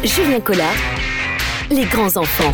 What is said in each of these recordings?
Julien Collard, les grands enfants.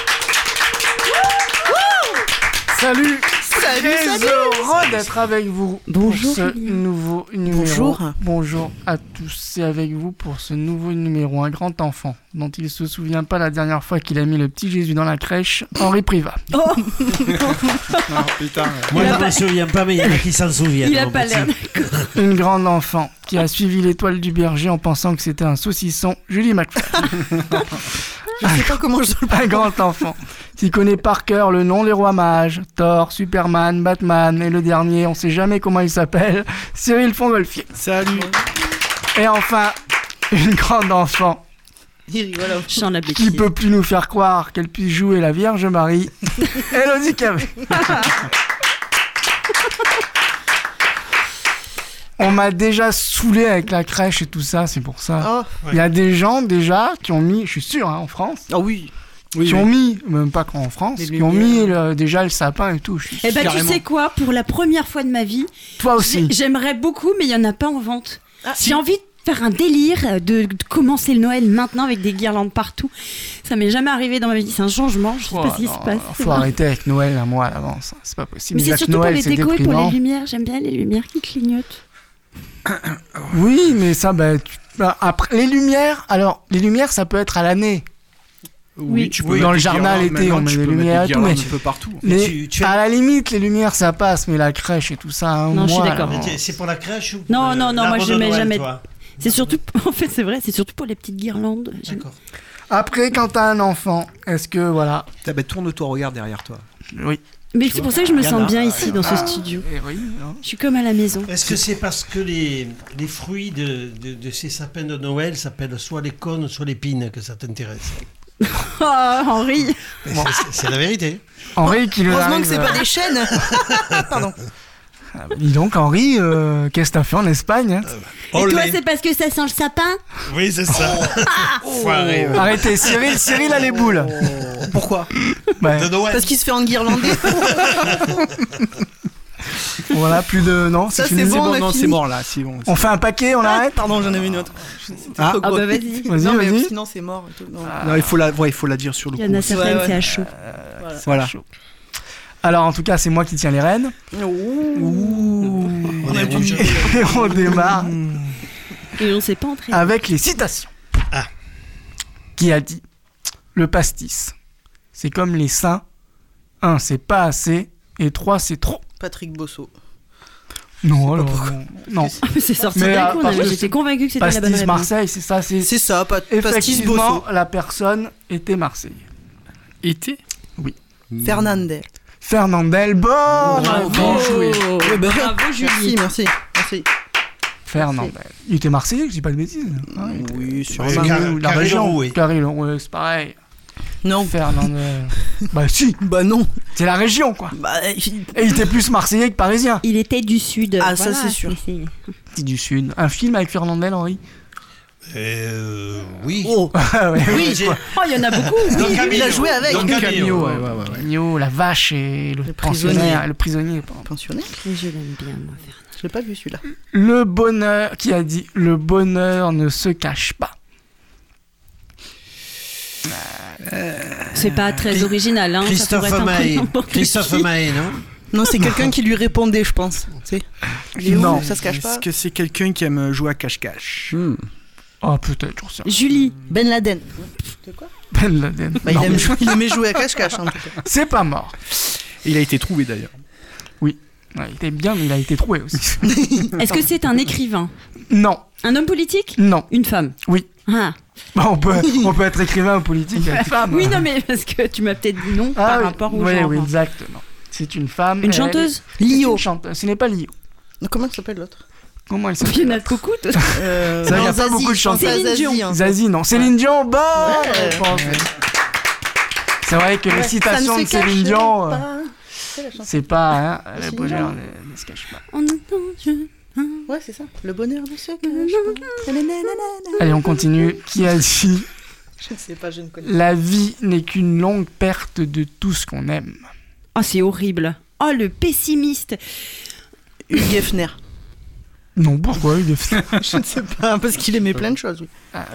Salut, très heureux d'être avec vous. Bonjour, pour ce nouveau numéro. Bonjour à tous, c'est avec vous pour ce nouveau numéro. Un grand enfant dont il se souvient pas la dernière fois qu'il a mis le petit Jésus dans la crèche, Henri Privat. Oh Non, putain. Moi, je ne me souviens pas, mais il y en a qui s'en souviennent. Il a pas l'air. Une grande enfant qui a suivi l'étoile du berger en pensant que c'était un saucisson, Julie McFly. Je sais pas comment je dois le Un grand enfant qui connaît par cœur le nom des rois mages, Thor, Superman, Batman, et le dernier, on sait jamais comment il s'appelle, Cyril Fongolfier. Salut. Et enfin, une grande enfant qui peut plus nous faire croire qu'elle puisse jouer la Vierge Marie, Élodie Cavé. On m'a déjà saoulé avec la crèche et tout ça, c'est pour ça. Oh. Il y a des gens déjà qui ont mis, je suis sûr, en France, Ah oui. qui ont mis, même pas qu'en France, qui ont mis déjà le sapin et tout. Eh ben tu sais quoi, pour la première fois de ma vie, Toi aussi. j'aimerais beaucoup, mais il y en a pas en vente. J'ai envie de faire un délire, de commencer le Noël maintenant avec des guirlandes partout. Ça m'est jamais arrivé dans ma vie, c'est un changement, je sais pas ce qui se passe. Faut arrêter avec Noël un mois à l'avance, c'est pas possible. Mais c'est Déjà que surtout Noël, pour les c'est décos et pour déprimant. les lumières, j'aime bien les lumières qui clignotent. Oui, mais ça, après, les lumières, ça peut être à l'année. Oui. Tu peux Dans mettre le des jardin guirlandes, l'été, on maintenant, met tu des peux mettre lumières et des tout, mais guirlandes un peu partout. à la limite, les lumières, ça passe, mais la crèche et tout ça, un Non, je suis mois, d'accord. alors, C'est pour la crèche ou pour Non, moi je mets jamais. Toi C'est surtout, en fait c'est vrai, c'est surtout pour les petites guirlandes. D'accord. Après, quand t'as un enfant, est-ce que, voilà... Tourne-toi, regarde derrière toi. Oui. Mais c'est pour ça que je me Il y en sens a. bien ici dans ce studio. Oui, non. Je suis comme à la maison. Est-ce que c'est parce que les fruits de ces sapins de Noël s'appellent soit les cônes, soit les pines que ça t'intéresse? Oh, Henri. Mais c'est la vérité. Henri, qui Heureusement que c'est pas des chaînes. Pardon. Dis donc, Henri, qu'est-ce que t'as fait en Espagne, hein Et toi, c'est parce que ça sent le sapin? Oui, c'est ça. Foiré. Arrêtez, Cyril a les boules. Pourquoi? Ouais. De Noël. Parce qu'il se fait enguirlander. Voilà, plus de... Non, Ça, fini. c'est bon, on a Non, fini. c'est mort là. C'est bon. On fait un paquet, on arrête. Pardon, j'en avais une autre. Ah. Trop Ah gros. bah vas-y. Vas-y, Non, mais vas-y. sinon c'est mort. Et tout. Non. Non, il faut la dire sur le Il y en a coup. certaines, Ouais. c'est à chaud. Voilà. Chaud. Alors, en tout cas, c'est moi qui tiens les rênes. On est rouge. Et on démarre Et on s'est pas entraîné. avec les citations. Ah. Qui a dit: le pastis, c'est comme les seins. 1, c'est pas assez. Et 3, c'est trop. Patrick Bosso. Non, alors, non. C'est sorti Mais, d'un coup, parce que j'étais convaincue que c'était la bonne Pastis réponse. Marseille, c'est ça. C'est ça, Pastis Effectivement, Bosso. la personne était Marseillais. Été. Fernandel. Fernandel, bon, bien joué. Ouais, bah, Bravo, Julie. Merci. Fernandel. Il était Marseillais, je dis pas de bêtises. Ah, il était- Oui, Ouais, sûrement. La Carré région. Leroux, oui. Carré Leroux, ouais, c'est pareil. Non. Fernandel. Bah si, Bah non. c'est la région quoi. Bah, Et il était plus Marseillais que Parisien. Il était du sud. Ah, ça, c'est sûr. Petit du Sud. Un film avec Fernandel, Henri. Oui. oh. Ah ouais. Oui, j'ai... Oh, il y en a beaucoup. Don Il Camillo. a joué avec. Don Camillo, Camillo. ouais. Camillo, la vache et le pensionnaire, le prisonnier. pardon. Pensionnaire. Mais je l'aime bien, moi, Fernand. Je l'ai pas vu celui-là. Le bonheur, qui a dit: le bonheur ne se cache pas. C'est pas très original, hein. ça pourrait Christophe être un Maé. prénom pour Christophe Clichy. Maé, non? Non, c'est quelqu'un qui lui répondait, je pense. Tu sais. Léo, Non. ça se cache pas. Est-ce que c'est quelqu'un qui aime jouer à cache-cache? Oh, peut-être, j'en sais rien. Julie. Ben Laden. Ben Laden. Bah, Non, il aimait jouer à cache-cache, en tout cas. c'est pas mort. Il a été trouvé d'ailleurs. Ouais, il était bien, mais il a été trouvé aussi. Est-ce que c'est un écrivain? Non, Un homme politique? non. Une femme? Oui. Ah. Bah, on peut être écrivain ou politique avec femme. Oui, non, mais parce que tu m'as peut-être dit non par oui. rapport au Oui, genre. oui, exactement. C'est une femme. Une chanteuse? C'est Lio. une chanteuse. Ce n'est pas Lio. Comment s'appelle l'autre? Comment elle Il y en s'appelle? a beaucoup. Ça, il y a pas beaucoup de chanteuses. Céline Dion. Zazie, non. Céline Dion, bonne Ouais. réponse. C'est vrai que les citations de Céline Dion, c'est pas, hein, le bonheur ne se cache pas. On entend, Ouais, c'est ça. Le bonheur de ceux que Allez, on continue. Qui a dit: je ne sais pas, je ne connais la vie n'est qu'une longue perte de tout ce qu'on aime. Oh, c'est horrible. Oh, le pessimiste. Hugh Hefner. Non, pourquoi il est fait? Je ne sais pas, parce qu'il aimait plein de choses. Oui. Ah oui.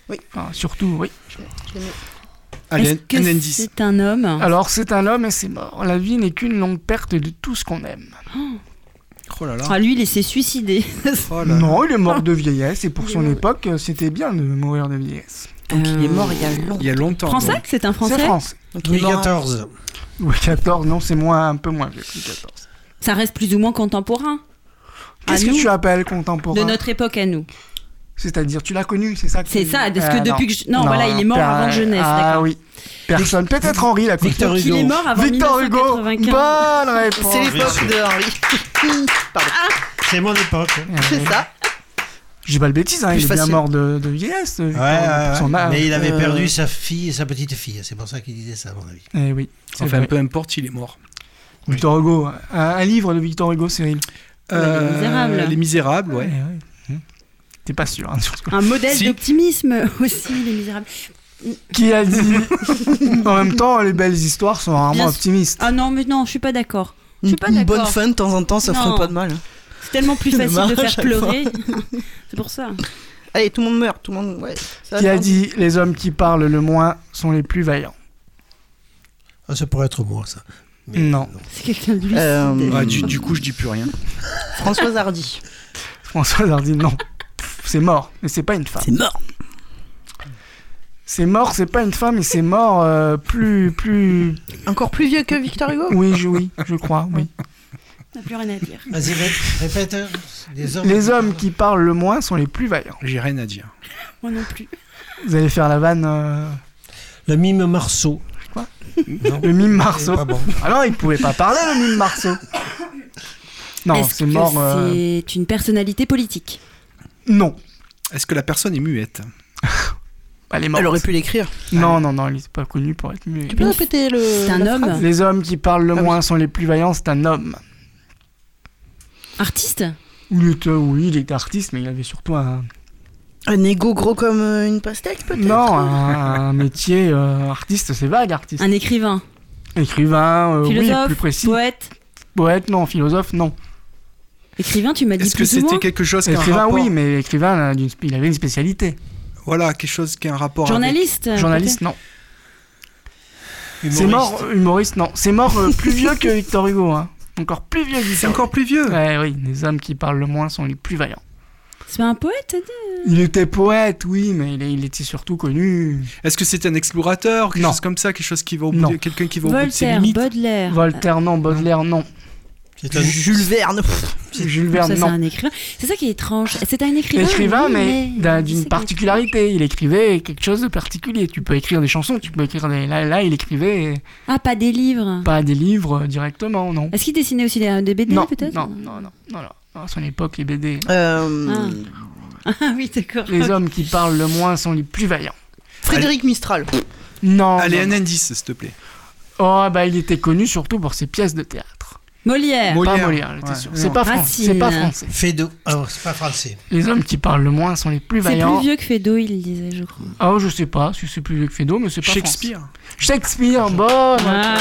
Oui. Enfin, surtout, oui. Je l'ai mis. Allez, Est-ce que un indice. c'est un homme? Alors, c'est un homme et c'est mort. La vie n'est qu'une longue perte de tout ce qu'on aime. Oh là là. Ah, lui, il s'est suicidé. Oh là là. Non, il est mort de vieillesse et pour son époque, c'était bien de mourir de vieillesse. Donc il est mort il y a longtemps. Il y a longtemps. Français? donc. C'est un Français? C'est français. Donc il est Louis mort à- XIV. Louis XIV, non, c'est un peu moins vieux que Louis XIV. Ça reste plus ou moins contemporain. Qu'est-ce À que nous, tu appelles contemporain? de notre époque à nous. C'est-à-dire, tu l'as connu, c'est ça que C'est tu- ça, parce que Ah, depuis non. que non, voilà, il est mort avant Jeunesse, Ah d'accord. oui. Personne. Peut-être Henri l'a connu. Victor Donc il Hugo. est mort avant Victor Hugo. 1995. Bonne réponse. C'est l'époque de Henri. Pardon. C'est mon époque. Hein. C'est ça. Je dis pas le bêtise, hein, Plus il est bien facile. mort de vieillesse. Victor, pour son âge. Mais il avait perdu sa fille et sa petite fille. C'est pour ça qu'il disait ça, à mon avis. Eh oui. c'est Enfin, vrai. peu importe, il est mort. Victor Hugo. Un livre de Victor Hugo, Cyril. Les Misérables. Les Misérables, ouais. T'es pas sûr. Hein, sur ce coup. Un modèle Si. d'optimisme aussi, les Misérables. Qui a dit en même temps, les belles histoires sont rarement Bien sûr. optimistes. Ah non, mais non, je suis pas d'accord. Je suis pas Une d'accord. bonne fin de temps en temps, ça Non. ferait pas de mal. C'est tellement plus Le facile de mariage, faire à chaque pleurer. C'est pour ça. Allez, tout le monde meurt, tout le monde. Ouais. Ça Qui va a faire- dit les hommes qui parlent le moins sont les plus vaillants. Ah, ça pourrait être moi, ça. Mais Non. C'est quelqu'un de lucide. Ah, du coup, je dis plus rien. Françoise Hardy. François Hardy, non. C'est mort, mais c'est pas une femme. C'est mort. C'est mort, c'est pas une femme, mais c'est mort plus. Encore plus vieux que Victor Hugo. Oui, je crois, oui. On n'a plus rien à dire. Vas-y, répète. Les hommes qui parlent le moins sont les plus vaillants. J'ai rien à dire. Moi non plus. Vous allez faire la vanne. Le mime Marceau. Quoi Non. Le mime Marceau. C'est pas bon. Ah non, il pouvait pas parler, le mime Marceau. Non, Est-ce c'est que mort. c'est une personnalité politique? Non. Est-ce que la personne est muette? Elle est morte. Elle aurait pu l'écrire. Non, il n'est pas connu pour être muet. Tu peux répéter le. C'est un la homme. phrase Les hommes qui parlent le Ah oui. moins sont les plus vaillants, c'est un homme. Artiste? Oui, il était artiste, mais il avait surtout un égo gros comme une pastèque, peut-être. Non, un métier artiste, c'est vague, artiste. Un écrivain? Écrivain, oui, Philosophe? plus précis. Poète? Poète, non. Philosophe, non. Écrivain, tu m'as dit Est-ce que plus ou c'était moins? quelque chose qui a un Écrivain, rapport? oui, mais écrivain, il avait une spécialité. Voilà, quelque chose qui a un rapport Journaliste? Journaliste, non. Humoriste. C'est mort, humoriste, non. C'est mort plus vieux que Victor Hugo, hein. Encore plus vieux que avec... Victor C'est encore plus vieux. Ouais, oui, les hommes qui parlent le moins sont les plus vaillants. C'est un poète, t'as dit? Il était poète, oui, mais il était surtout connu. Est-ce que c'était un explorateur, quelque Non. chose comme ça, quelque chose qui va au bout Non. de... quelqu'un qui va au bout de ses Voltaire, limites? Baudelaire. Voltaire, non. Baudelaire, non. C'est un... Jules Verne. Jules Ça, Verne, c'est non. un écrivain. C'est ça qui est étrange. C'est un écrivain. Écrivain, oui, mais d'une c'est particularité. Il écrivait quelque chose de particulier. Tu peux écrire des chansons, tu peux écrire des... Là, il écrivait Ah, pas des livres. pas des livres directement, non. Est-ce qu'il dessinait aussi des BD, Non, peut-être? non. À son époque, les BD. Ah oui, d'accord. Les hommes qui parlent le moins sont les plus vaillants. Frédéric Mistral. Non. Allez, non, un indice, s'il te plaît. Oh, bah, il était connu surtout pour ses pièces de théâtre. Molière. Pas Molière, j'étais sûr. non. C'est pas, Racine. c'est pas français. Fédo. Ah, c'est pas français. Les hommes qui parlent le moins sont les plus C'est vaillants. plus vieux que Fédo, il le disait, je crois. Oh, je sais pas si c'est plus vieux que Fédo, mais c'est pas Shakespeare. français. Shakespeare, bonne. Ah.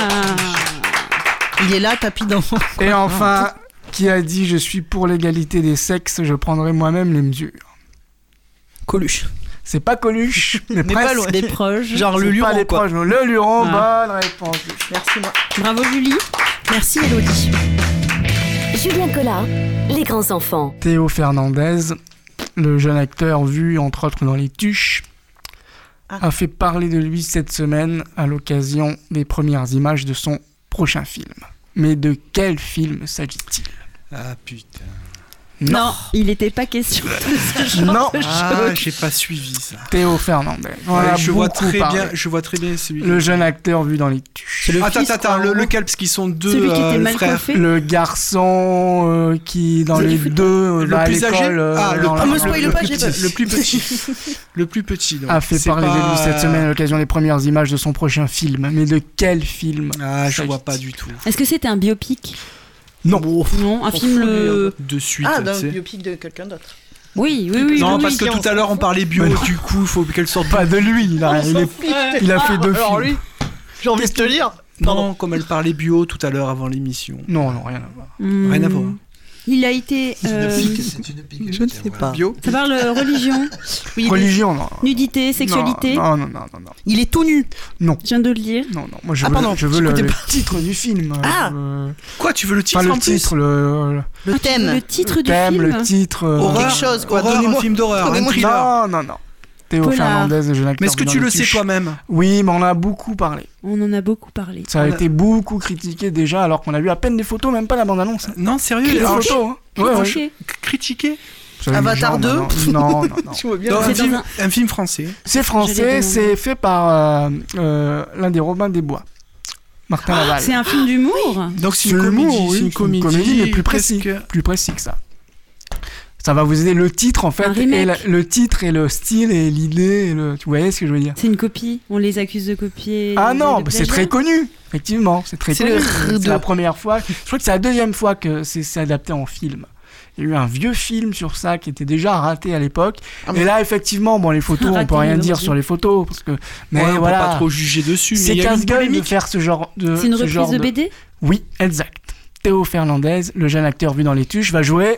Il est là, tapis d'enfant. Et enfin, qui a dit je suis pour l'égalité des sexes, je prendrai moi-même les mesures. Coluche. C'est pas Coluche, mais Mais presque. pas loin. Des proches. Genre le C'est pas Luron, les quoi. proches, le Luron, Ah. bonne réponse. Merci, moi. Bravo, Julie. Merci, Elodie. Julien Collat, les grands enfants. Théo Fernandez, le jeune acteur vu entre autres dans Les Tuches, a fait parler de lui cette semaine à l'occasion des premières images de son prochain film. Mais de quel film s'agit-il? Ah putain. Non, il n'était pas question de ce genre Non. de Ah, choses. j'ai pas suivi ça. Théo Fernandez. On Ouais, a je vois beaucoup très parlé. bien, je vois très bien celui. Le jeune acteur vu dans Les Tuches. Attends, lequel, parce qu'ils sont deux Celui qui était mal frères. coiffé. Le garçon qui, dans C'est les du foot. deux, Le va à plus âgé. l'école. Ah, me spoil pas, j'ai peur. Le plus petit. Le plus petit. Donc. a fait C'est parler de pas- lui cette semaine à l'occasion des premières images de son prochain film. Mais de quel film Ah, je s'agit-il? vois pas du tout. Est-ce que c'était un biopic? Non. Non, un film. De suite. Ah, tu d'un sais. biopic de quelqu'un d'autre. Oui. Non, oui, parce oui. que tout à l'heure on parlait bio, du coup, il faut qu'elle sorte. Pas de lui. Il a fait deux Alors films. lui, j'ai envie de te lire. Non, comme elle parlait bio tout à l'heure avant l'émission. Non, rien à voir. Hmm. Rien à voir. Il a été. C'est une pique. Je ne sais pas. Bio. Ça parle religion, Oui, Religion, non. nudité, sexualité. Non. il est tout nu. Je viens de le dire. Non. Moi, je Ah, veux, pardon, je veux le j'écoutais pas. titre du film. Ah. Quoi, tu veux le titre Enfin, en le plus titre, le Le thème. Le titre du thème, film. le titre. Horreur, Quelque chose, quoi. horreur, Donnez-moi- un film d'horreur, un donnez-moi- thriller. Non. Théo Polar. Fernandez, le jeune acteur. Mais est-ce que dans tu les le sais tuches. toi-même? Oui, mais on en a beaucoup parlé. On en a beaucoup parlé. Ça a été beaucoup critiqué déjà, alors qu'on a vu à peine des photos, même pas la bande-annonce. Non, sérieux, Les les photos, hein. Ouais. Ok. critiqué. Ça a eu Avatar genre, 2? Non. Tu vois bien. Dans C'est un film, dans un film français. C'est Je français, l'ai c'est demandé. fait par l'un des Robins des Bois, Martin Laval. C'est un film d'humour. Donc c'est C'est une l'humour, comédie, oui, c'est une comédie, mais plus précis. presque- Plus précis que ça. Ça va vous aider le titre en fait, Un et remake. le titre et le style et l'idée. Tu voyez ce que je veux dire? C'est une copie. On les accuse de copier. Ah non, de c'est plagiat. très connu, effectivement. C'est très C'est connu. le C'est la première fois. Je crois que c'est la deuxième fois que c'est adapté en film. Il y a eu un vieux film sur ça qui était déjà raté à l'époque. Ah, mais- Et là, effectivement, bon, les photos, on Raté, peut rien mais dire aujourd'hui. sur les photos parce que. Mais Ouais, on voilà. peut pas trop juger dessus. Mais C'est il y a eu une casse-gueule de polémique. faire ce genre de. C'est une ce reprise genre de BD. Oui, exact. Théo Fernandez, le jeune acteur vu dans les tuches, va jouer.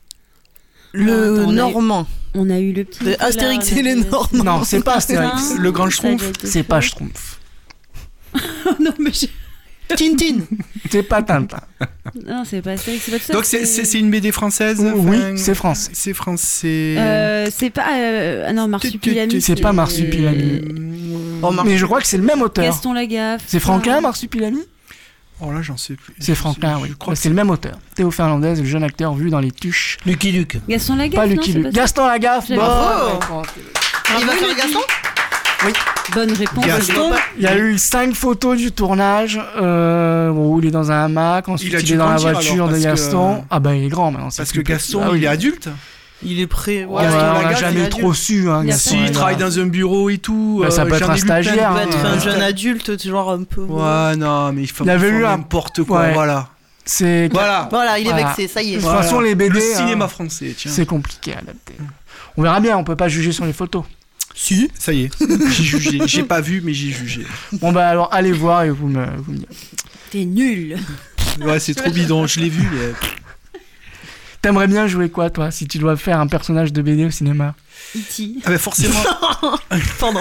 Le Attends, Normand. On a eu le petit. De Astérix et les Normands. Non, c'est pas Astérix. Le Grand Schtroumpf. C'est pas Schtroumpf. Non, mais je- Tintin. C'est pas Tintin. non, c'est pas Astérix, c'est pas tout ça. Donc c'est une BD française. Oui, enfin, c'est français. C'est français. C'est pas. Ah non, Marsupilami. C'est pas Marsupilami. Remarque. Mais je crois que c'est le même auteur. Gaston Lagaffe. C'est Franquin, Marsupilami? Oh là, j'en sais plus. C'est Franquin, oui. Je crois que C'est le même auteur. Théo Fernandez, le jeune acteur vu dans les tuches. Lucky Luke. Gaston Lagaffe. Pas non, Lucky c'est Luke. pas Gaston Lagaffe. J'avais- Bon, Il va faire Gaston. ça. Bonne réponse. Gaston. il y a eu 5 photos du tournage où il est dans un hamac, ensuite Il a il dû est dans la grandir, voiture alors, de parce que- Gaston. Ah bah il est grand maintenant. c'est Parce plus que petit. Gaston, Ah oui. il est adulte. Il est prêt. Ouais, Gaston on l'a Lagaffe, jamais il est trop su. Hein, Il a Gaston Si, il Ouais, travaille dans un bureau et tout. Bah, ça peut être j'en un ai lu plein de- stagiaire, Il peut être un Ouais. jeune adulte, genre un peu. Ouais, non, mais il faut Il avait faut eu un- n'importe quoi, Ouais. voilà. C'est Voilà. Voilà, il est Voilà. vexé, ça y est. De toute façon, les BD, Le cinéma hein, français, tiens. c'est compliqué à adapter. On verra bien, on peut pas juger sur les photos. Si, ça y est. J'ai jugé. J'ai pas vu, mais j'ai jugé. Bon bah alors allez voir et vous me direz. T'es nul. Ouais, c'est trop bidon. Je l'ai vu. Mais... T'aimerais bien jouer quoi toi si tu dois faire un personnage de BD au cinéma? E.T. Ah bah forcément. Pardon.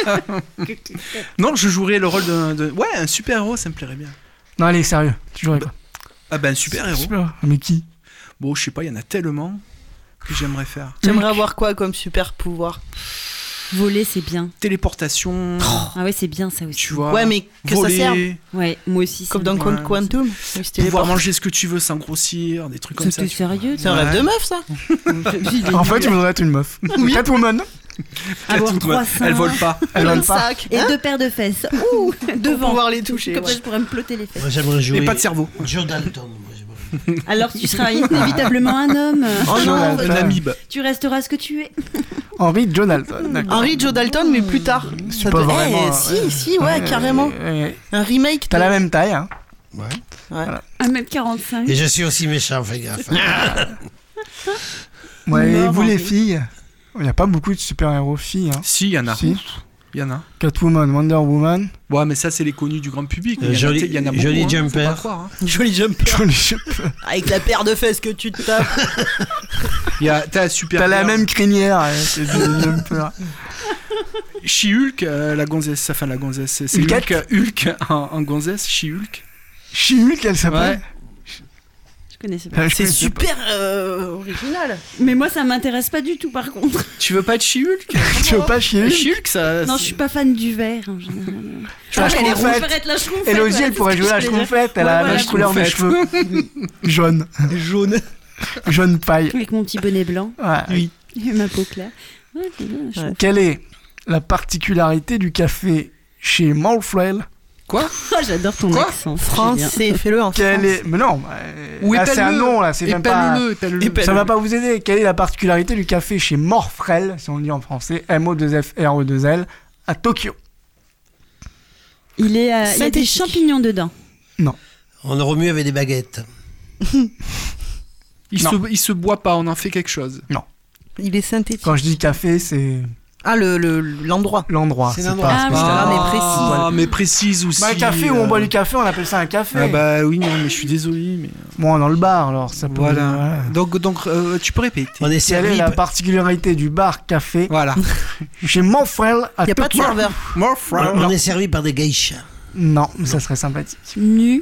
Non, je jouerais le rôle d'un... Ouais, un super-héros, ça me plairait bien. Non allez sérieux, tu jouerais quoi? Ah bah un super-héros. Super. Mais qui? Bon, je sais pas, il y en a tellement que j'aimerais faire. J'aimerais avoir quoi comme super pouvoir? Voler, c'est bien. Téléportation, Ah ouais, c'est bien ça aussi. tu vois. Ouais, mais que ça serve. voler, Ouais, moi aussi. Comme ça dans me- Ouais, Quantum. Oui, c'était les pouvoir portes. manger ce que tu veux sans grossir, des trucs comme ça. T'es tu vois. sérieux C'est un rêve de meuf, ça. En fait, tu voudrais être une meuf. Catwoman. Avoir Catwoman, 3 seins elle vole pas. Elle Plein vole de pas. sacs. et Hein 2 paires de fesses. Ouh, Pour devant. pouvoir les toucher. Comme ouais. ça, je pourrais me plotter les fesses. Moi, j'aimerais jouer. Et pas de cerveau. Joe Dalton. Moi, j'aimerais. Alors tu seras inévitablement un homme. Oh non, Jonathan. Un amibe. Tu resteras ce que tu es. Henry Joe Dalton. d'accord. Henry Joe Dalton, mais plus tard. C'est Ça pas doit- vraiment, si, ouais, carrément. Un remake. T'as la même taille, hein. Ouais. 1m45. Et je suis aussi méchant, fais gaffe. Ouais, et Mort, vous les Henry. filles, il n'y a pas beaucoup de super-héros filles. Hein. Si, il y en a. Si. Il y en a. Catwoman, Wonder Woman. Ouais, mais ça, c'est les connus du grand public. Mais Joli- il y en a beaucoup. Joli hein, Jumper. faut pas croire, hein. Joli jumper. Jolie jupe. Avec la paire de fesses que tu te tapes. T'as super. T'as la même crinière. C'est du jumper. She-Hulk, la gonzesse, enfin la gonzesse, c'est Hulk. Hulk en gonzesse, She-Hulk. She-Hulk, elle s'appelle. Ouais. Je connaissais pas. Je C'est connaissais super original. Mais moi, ça m'intéresse pas du tout, par contre. Tu veux pas être She-Hulk? pas. Tu veux pas She-Hulk? She-Hulk, ça. Non, je suis pas fan du vert en général. La Je Schtroumpfette. préfère être la Schtroumpfette. Elle aussi, voilà, elle pourrait c'est ce jouer que la je voulais dire. Schtroumpfette. Elle a la Ouais, même voilà, couleur de cheveux. Jaune. Jaune. Jaune paille. Avec mon petit bonnet blanc Ouais. Oui. et ma peau claire. Ouais, c'est bien, je trouve. Quelle est la particularité du café chez Morfrel? Oh, j'adore ton Quoi accent. c'est Français, fais-le en Quelle France. est... Mais non, Ou là c'est un épelle-le. nom, là, c'est même pas... Épelle-le. Ça va pas vous aider. Quelle est la particularité du café chez Morfrel, si on le dit en français, M-O-2-F-R-E-2-L, à Tokyo? Il y a des Synthétique. champignons dedans. On remue avec des baguettes. Il se boit pas, on en fait quelque chose. Il est synthétique. Quand je dis café, c'est Ah, l'endroit. L'endroit. C'est C'est l'endroit. pas Ah, mais précis. Ah, mais précise aussi. Bah, un café où on boit du café, on appelle ça un café. Ah bah oui, non, mais je suis désolé. Mais... Bon, dans le bar, alors ça peut. Voilà. Donc tu peux répéter. On est Quelle est servi. la particularité du bar café Voilà. chez Monfrel à Il n'y a pas de Tours. serveur. On est servi par des geishas. Non, mais ça serait sympathique. Nu.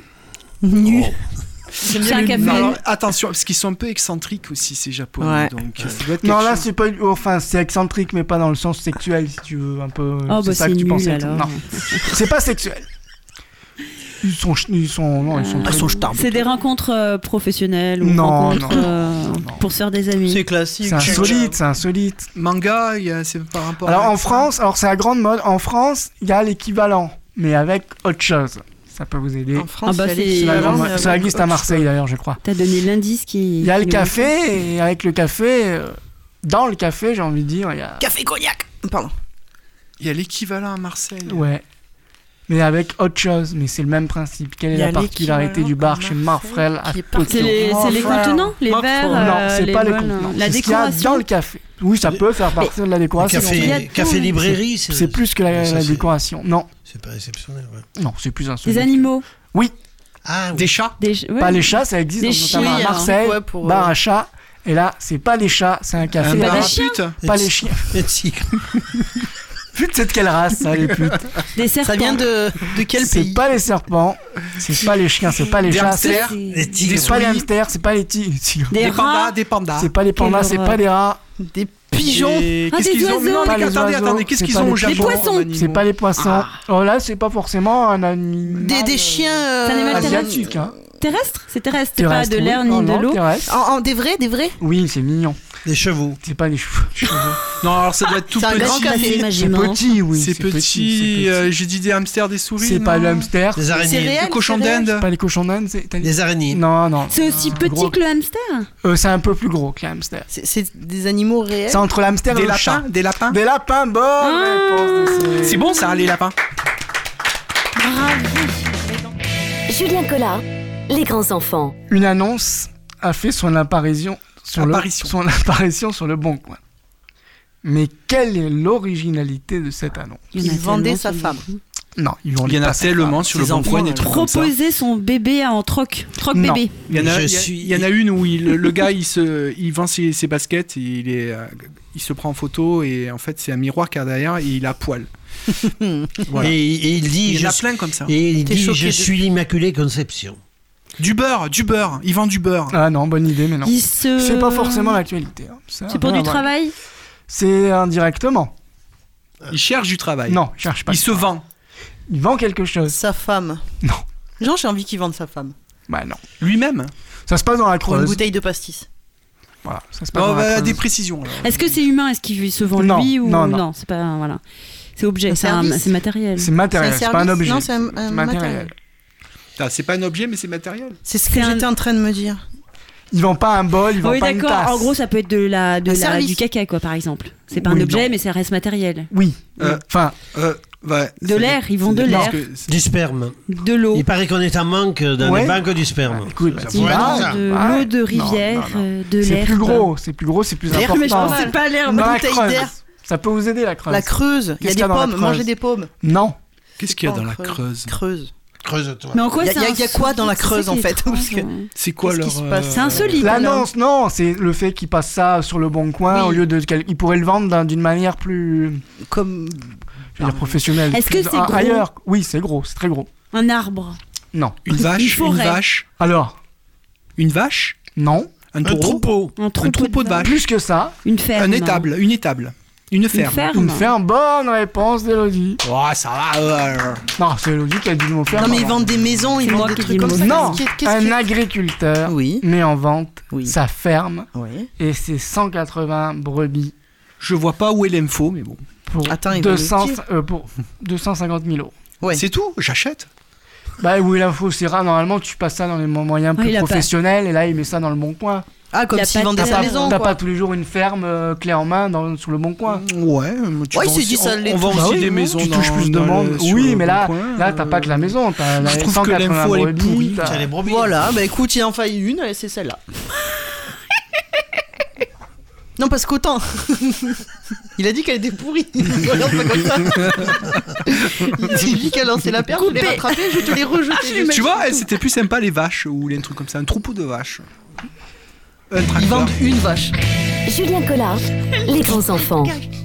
C'est un café. Non, alors, attention, parce qu'ils sont un peu excentriques aussi, ces japonais. Ouais. Donc ça doit être Non, quelque là chose. c'est pas. Enfin, c'est excentrique, mais pas dans le sens sexuel, si tu veux, un peu. Oh, bah ça c'est que tu nul pensais. alors. Non, c'est pas sexuel. Ils sont très. Ils sont stars. C'est des rencontres professionnelles ou Non, rencontres non. pour se faire des amis. C'est classique. C'est insolite. Manga, c'est par rapport. Alors à en ça. France, alors c'est à grande mode. En France, il y a l'équivalent, mais avec autre chose. Ça peut vous aider. En France, Ah bah, il y a c'est- les C'est la équivalents, grande- mais ça avec existe à autre Marseille chose. d'ailleurs, je crois. T'as donné l'indice qui. Il y a le qui- café, et avec le café, dans le café, j'ai envie de dire, il y a. Café cognac. Pardon. Il y a l'équivalent à Marseille. Ouais. Mais avec autre chose, mais c'est le même principe. Quelle est Il y a la particularité du bar chez Marfrel à qui est Tokyo? C'est les contenants, les Marfrel. verres, Non, c'est les pas les bols, contenants. la C'est ce qu'il y a décoration. dans le café. Oui, ça peut faire partie de la décoration. Il y a Café tout. librairie, C'est plus que Ça, la c'est- décoration. Non, C'est pas exceptionnel, ouais. non, c'est plus insolite. Des animaux. Ah, oui. Des chats. Ouais. Pas les chats, ça existe Des notamment à chiens. Marseille. Ouais, pour, Bar à chat. Et là, c'est pas les chats, c'est un café. Un pas bar des à chiens. putes. Pas les chiens. Les tigres. Pute, c'est de quelle race, ça, les putes? Des serpents. Ça vient de quel C'est pays? pas les serpents, c'est pas les chiens, c'est pas les Des chats, hamsters. c'est Les c'est tigres. pas les hamsters, c'est pas les tigres. Des rats. Des pandas. C'est pas les pandas, Quelle c'est horreur. pas les rats, Des pigeons. Et Ah, qu'est-ce des qu'ils ont oiseaux. Non, Pas mais les attendez, oiseaux, qu'est-ce c'est qu'ils pas ont les au Japon poissons. comme animaux c'est pas les poissons. Oh là, c'est pas forcément un animal. Des chiens. C'est un animal asiatique, hein. Terrestre. C'est terrestre. C'est pas Terrestre, de oui. l'air Non, ni de non, l'eau. terrestre. Des vrais. Oui, c'est mignon. Des chevaux. C'est pas des chevaux. Non, alors ça doit être tout C'est un petit. grand café. C'est Imaginons. petit, oui. C'est petit. J'ai dit des hamsters, des souris. C'est pas non le hamster. Des C'est araignées. réel. Des cochons c'est réel. d'Inde. Pas les cochons d'Inde. T'as dit- Des araignées. Non, non. C'est aussi Plus petit gros. que le hamster. C'est un peu plus gros que le hamster. C'est des animaux réels. C'est entre le hamster et Des le chat. lapins. Des lapins. Des lapins, bonne réponse. de ces- C'est bon ça, les lapins. Julien Collat, les grands enfants. Une annonce a fait son apparition sur le Bon Coin. Mais quelle est l'originalité de cette annonce? Il y en a Il vendait tellement sa sur le femme. coup. Non, Il y en a tellement sur le Ses Bon Coin, enfants, des trucs comme ça. Proposer son bébé en troc. Troc Non. bébé. Il y en a, Je il y a- suis- il y en a une où le gars il vend ses baskets, et il se prend en photo et en fait c'est un miroir qu'il y a derrière et il a poil. Voilà. Et il dit, Il y en a je, plein comme ça. et il T'es dit choqué je de- suis l'Immaculée Conception. Du beurre, il vend du beurre. Ah non, bonne idée, mais non. C'est C'est pas forcément l'actualité. hein. Ça C'est pour a du rien à voir. travail. C'est indirectement. Il cherche du travail. Non, il cherche pas. Il se vend. Il vend quelque chose. Sa femme. Non. Genre, j'ai envie qu'il vende sa femme. Bah non. Lui-même. Ça se passe dans la Pour une Creuse. bouteille de pastis. Voilà, ça se passe Non, dans la bah, Creuse. des précisions. alors. Est-ce que c'est humain? Est-ce qu'il se vend Non, lui ou non, non. c'est pas voilà. C'est objet, Un service. c'est matériel. C'est matériel, C'est c'est un pas un service objet. Non, c'est un matériel. Ah, c'est pas un objet, mais c'est matériel. C'est ce que C'est un- j'étais en train de me dire. Il vend pas un bol, il vend Oui, pas une d'accord. tasse. En gros, ça peut être service. du caca, quoi, par exemple. C'est pas Oui, un objet, non. mais ça reste matériel. Oui. Enfin, De Ouais, ça l'air, dé- ils ça vendent de dépend l'air. ce que c'est- Du sperme. De l'eau. Il paraît qu'on est en manque dans Ouais. les banques du sperme. écoute, bah, Ça tu Ils pourrait vas, être vendent ça. de ouais. l'eau de Non, rivière, non, non. de c'est l'air. plus gros, c'est plus gros, c'est plus L'air, important. mais je pense que c'est pas l'air, ma La bouteille Creuse. d'air. Ça peut vous aider la Creuse. La Creuse. Il y a Qu'est-ce des qu'il y a dans la pommes. Creuse Manger des pommes. Non. Qu'est-ce qu'il y a dans la Creuse? Creuse. Creuse-toi. Mais en quoi Y a- c'est y a quoi dans la insolite, Creuse, c'est ça en qui est fait, étrange, parce que- ouais. C'est quoi Qu'est-ce leur. qui se passe C'est insolite. L'annonce, non, c'est le fait qu'il passe ça sur le Bon Coin Oui. au lieu de. Il pourrait le vendre d'une manière plus. Comme. Je veux dire professionnelle. Est-ce que c'est gros Ailleurs. Oui, c'est gros, c'est très gros. Un arbre. Non. Une vache, forêt. Alors, une vache, non. un Un troupeau. Un troupeau de vaches. Plus que ça, Une ferme. une étable, une ferme. une ferme. Bonne réponse d'Elodie. Oh, ça va. Non, c'est Elodie qui a dit le mot ferme. Non, mais ils avant. vendent des maisons, ils C'est moi vendent des qui dis trucs le comme mot. ça. Non, Qu'est-ce un qu'il y a agriculteur Oui. met en vente Oui. sa ferme Oui. et ses 180 brebis Je vois pas où est l'info, mais bon. pour, Attends, il va le dire. pour 250 000 euros. Ouais. C'est tout, j'achète. Bah oui, l'info, c'est rare. Normalement, tu passes ça dans les moyens Ah, plus il a pas- professionnels et là, il met ça dans le Bon Coin. Ah, comme Il y a s'ils pas de vendaient terre. sa T'as maison, pas quoi. tous les jours une ferme clé en main sur le Bon Coin. Ouais, tu Ouais, il vends s'est aussi- dit ça on- l'est On vend tout. aussi Bah oui, des non. maisons Tu dans, touches plus de dans le- monde. sur Oui, le mais Bon là, Coin, là, t'as pas que la maison. T'as je les trouve que 180 l'info, elle est brebis. pourrie. t'as- Tiens, les brebis. Voilà, bah écoute, il en faillit une, c'est celle-là. Non, parce qu'autant. Il a dit qu'elle était pourrie. Regarde pas comme ça. Il dit qu'elle a lancé la perche, je l'ai rattrapée, je te l'ai rejetée. Tu vois, c'était plus sympa les vaches ou les trucs comme ça, un troupeau de vaches. Un tracteur. Ils vendent une vache. Julien Collard, les grands enfants.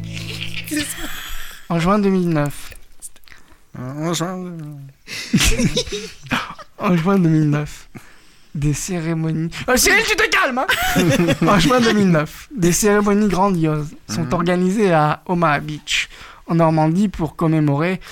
En juin 2009. En juin 2009. Des cérémonies... Oh, Cyril, tu te calmes, hein. En juin 2009, des cérémonies grandioses sont organisées à Omaha Beach, en Normandie, pour commémorer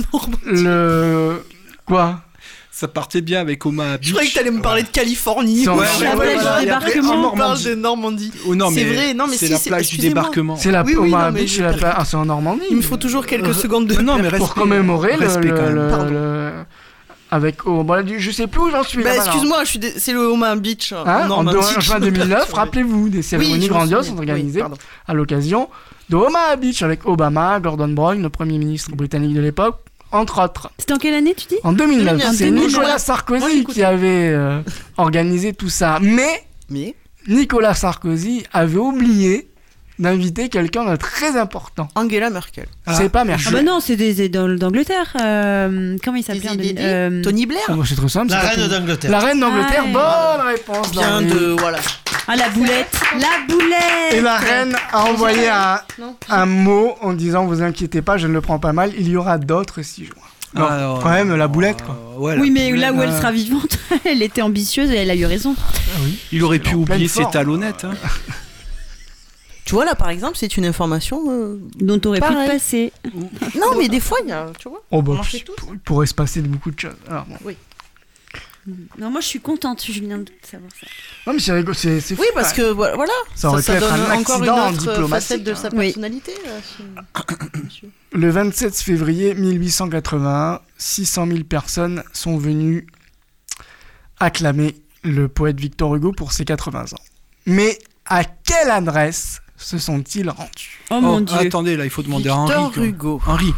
le... Quoi ? Ça partait bien avec Omaha Beach. Je croyais que t'allais me parler de Californie. Ouais, la plage du débarquement. On parle de Normandie. Oh non, C'est mais vrai, non, mais c'est si, la c'est- plage du excusez-moi. débarquement. C'est la Oui, Omaha non, mais Beach, je- c'est la ah, c'est en Normandie. Il me faut toujours quelques secondes de... Non, mais Pour commémorer respect quand même. Pardon. avec je sais plus où j'en suis. Bah, là, maintenant. excuse-moi, c'est le Omaha Beach Hein, en en Normandie. juin 2009, rappelez-vous, des Oui, cérémonies je me grandioses souviens. sont organisées Oui, pardon. à l'occasion de Omaha Beach avec Obama, Gordon Brown, le premier ministre britannique de l'époque, entre autres. C'était en quelle année, tu dis? En 2009, 2009, c'est 2009. Nicolas On Sarkozy l'écoute. qui avait organisé tout ça. Mais Mais Nicolas Sarkozy avait oublié d'inviter quelqu'un de très important. Angela Merkel. C'est pas Ah Merkel. bah non, c'est d'Angleterre. Comment il s'appelait en 2000 Tony Blair. Oh, c'est trop simple. La c'est pas reine Tony. d'Angleterre. La reine d'Angleterre, Ah, bonne réponse. Bien Darwin. de... Voilà. Ah, la boulette. La boulette. Et la reine a envoyé un mot en disant vous inquiétez pas, je ne le prends pas mal, il y aura d'autres 6 juin. Non, Alors, quand même, la boulette, quoi. Ouais, la Oui, mais boulette. là où elle sera vivante, elle était ambitieuse et elle a eu raison. Il aurait pu En pleine oublier ses forme. talonnettes. Hein. Tu vois, là, par exemple, c'est une information... Dont t'aurais pu Pareil. te passer. Non, mais des fois, il y a... Tu vois Oh bah, On en fait tous. il pourrait se passer de beaucoup de choses. Alors, bon. Non, moi je suis contente, Julien, de savoir ça. Non mais c'est rigolo, c'est fou. Oui, parce que voilà, Ça aurait pu être donne un encore une accident autre diplomatique, facette de sa Oui. personnalité. Monsieur. Le 27 février 1881, 600 000 personnes sont venues acclamer le poète Victor Hugo pour ses 80 ans. Mais à quelle adresse se sont-ils rendus? Oh mon dieu. Attendez, là, il faut demander à Henri. Victor quoi. Hugo. Henri.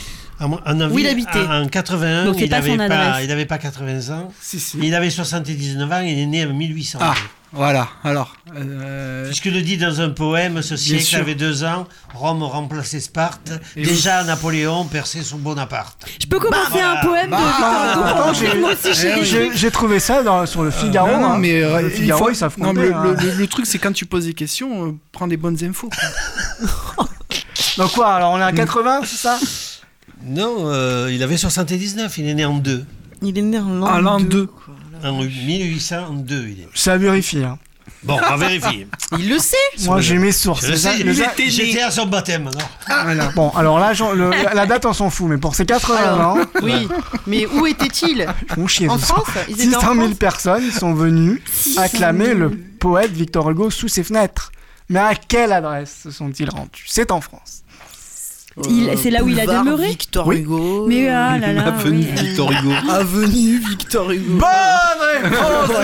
Où il habitait. En 81, Donc c'est il pas son adresse. n'avait pas 80 ans. Si. Il avait 79 ans, il est né en 1800. Ah, voilà. Alors. Puisque le dit dans un poème, ce siècle sûr. avait 2 ans, Rome remplaçait Sparte, Et déjà Napoléon perçait son Bonaparte. Je peux commencer un poème de Victor Hugo Attends, j'ai- Moi aussi, J'ai trouvé ça sur le Figaro. non, hein. mais Le il Figaro, faut... ils savent non, compter, mais hein. le truc, c'est quand tu poses des questions, prends des bonnes infos. quoi. Donc quoi, alors on est à 80, c'est ça? Non, il avait 79, il est né en 2. Il est né en l'an Ah, l'an 2. 2. En 1802, il est. Ça vérifie. Hein. Bon, on va vérifier. Il le sait. Moi j'ai mes sources. Je le sais, Les- j'étais à son baptême, alors. Voilà. Bon, alors là, la date on s'en fout, mais pour ces 80 ans, Oui, mais où était-il mon chien. En France Ils étaient en 600 000 France personnes sont venues 600 acclamer 000. le poète Victor Hugo sous ses fenêtres. Mais à quelle adresse se sont-ils rendus? C'est en France. C'est là où il a Boulevard demeuré. Victor Oui. Hugo. Mais ah là là. Avenue oui, Victor Hugo. Avenue Victor Hugo. Bonne réponse.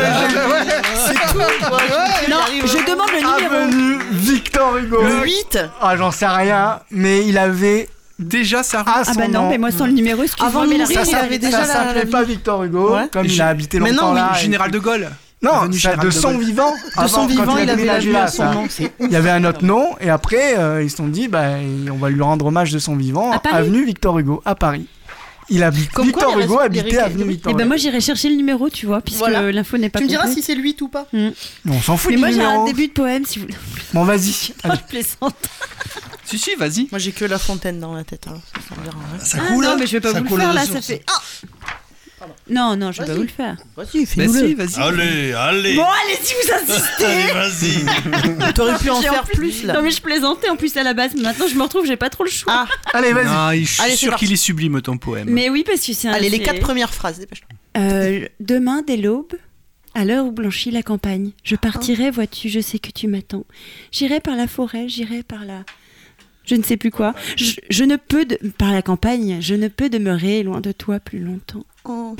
C'est tout, quoi. Non, je demande le numéro. Avenue Victor Hugo. Le 8. Ah, j'en sais rien, mais il avait Déjà, ça. à Ah son bah non, nom. mais moi sans le numéro, excuse-moi, Avant de mais la mourir, réponse, il avait déjà ça la s'appelait vie. pas Victor Hugo, Ouais. comme il a habité Mais longtemps non, là. Général de Gaulle. Non, Avenue ça, Général de de son Gaulle. vivant. De son vivant, il avait déménagé la là, vie à son ça. nom. C'est Il y avait un autre nom, et après, ils se sont dit, on va lui rendre hommage de son vivant. À Paris Avenue Victor Hugo, à Paris. Il habite. Comme quoi, Victor il Hugo reste habitait des- Avenue oui. Victor Eh ben Hugo. moi j'irai chercher le numéro, tu vois, puisque Voilà. l'info n'est pas Tu me diras complète. si c'est le 8 ou pas. On s'en fout Mais du moi j'ai un numéro. début de poème si vous voulez. Bon, vas-y. Non, Allez. je plaisante. Si, vas-y. Moi, j'ai que La Fontaine dans la tête. Alors ça me dira rien. Ça Ah coule, non, mais je vais pas ça vous le coule faire de là, source. ça fait. Non, non, je vais pas Vas-y. vous le faire. Vas-y, Bah fais-nous si, le. vas-y. Allez, allez. Bon, allez-y, vous insistez. Allez, vas-y. T'aurais pu en J'ai faire plus là. Non, mais je plaisantais en plus à la base, mais maintenant je me retrouve, j'ai pas trop le choix. Ah, Allez, vas-y. Non, je suis Allez, c'est sûr parti. qu'il est sublime ton poème. Mais oui, parce que c'est un. allez, les c'est- 4 premières phrases, dépêche-toi. Demain, dès l'aube, à l'heure où blanchit la campagne, je partirai, vois-tu, je sais que tu m'attends. J'irai par la forêt, j'irai par la. Je ne sais plus quoi. Je ne peux, par la campagne, je ne peux demeurer loin de toi plus longtemps. Oh.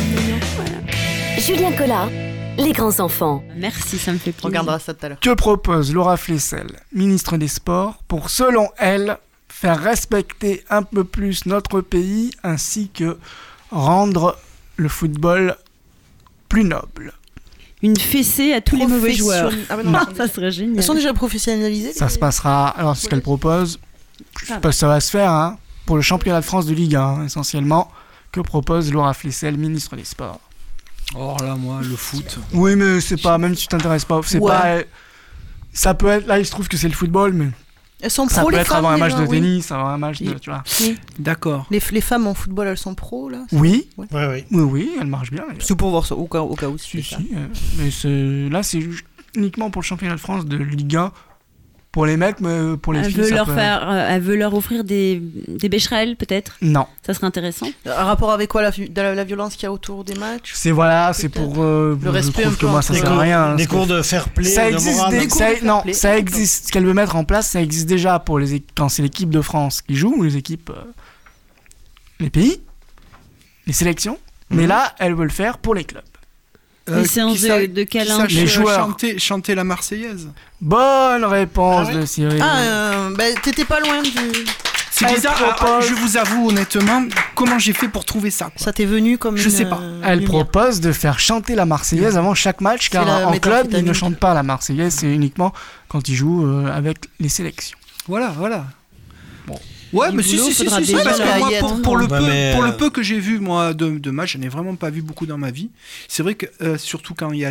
Julien Collard, les grands enfants. Merci, ça me fait On plaisir. regardera ça tout à l'heure. Que propose Laura Flessel, ministre des Sports, pour, selon elle, faire respecter un peu plus notre pays ainsi que rendre le football plus noble? une fessée à tous les mauvais joueurs. Ah, non, Ça serait génial. Ils sont déjà professionnalisés. Ça se passera. Alors, ce qu'elle propose, je sais pas si ça va se faire, hein, pour le championnat de France de Ligue 1, hein, essentiellement, que propose Laura Flessel, ministre des Sports. Oh là, moi, le foot. Oui, mais c'est pas, même si tu t'intéresses pas, c'est Ouais. pas. Ça peut être, là, il se trouve que c'est le football, mais Elles sont ça pro, peut les être femmes, avant un match déjà, de oui. tennis, avant un match de. Tu vois. D'accord. Les femmes en football, elles sont pro, là. Oui, Oui, oui. oui, elle marche bien. d'ailleurs. C'est pour voir ça, au cas où Si, c'est ça. si, mais là, c'est uniquement pour le championnat de France de Ligue 1. Pour les mecs, mais pour les Elle filles, veut, ça leur peut- elle veut leur offrir des bécherelles, peut-être. Non. Ça serait intéressant. Un rapport avec quoi, la violence qu'il y a autour des matchs? C'est voilà, c'est Peut-être. pour. Le respect je un trouve peu que moi, ça entre sert à les rien. Des parce cours de fair play, ça de existe, morale. Des cours de fair non, play. ça existe. Ce qu'elle veut mettre en place, ça existe déjà pour quand c'est l'équipe de France qui joue, ou les équipes, les pays, les sélections. Mais là, elle veut le faire pour les clubs. Les séances de câlins. Les joueurs. Chanter la Marseillaise. Bonne réponse Ah ouais de Cyril. T'étais pas loin du... C'est Elle bizarre. propose- Je vous avoue honnêtement, comment j'ai fait pour trouver ça, quoi. Ça t'est venu comme Je sais pas. Elle lumière. propose de faire chanter la Marseillaise avant chaque match, car C'est la en méthode club, ils ne Titanic. chantent pas la Marseillaise, c'est uniquement quand ils jouent avec les sélections. Voilà. Bon. Ouais, Du mais si, boulot, faudra si, déjà parce que y moi, être. pour le Ouais, peu, mais, pour le peu que j'ai vu, moi, de matchs, je n'ai vraiment pas vu beaucoup dans ma vie. C'est vrai que, surtout quand il y a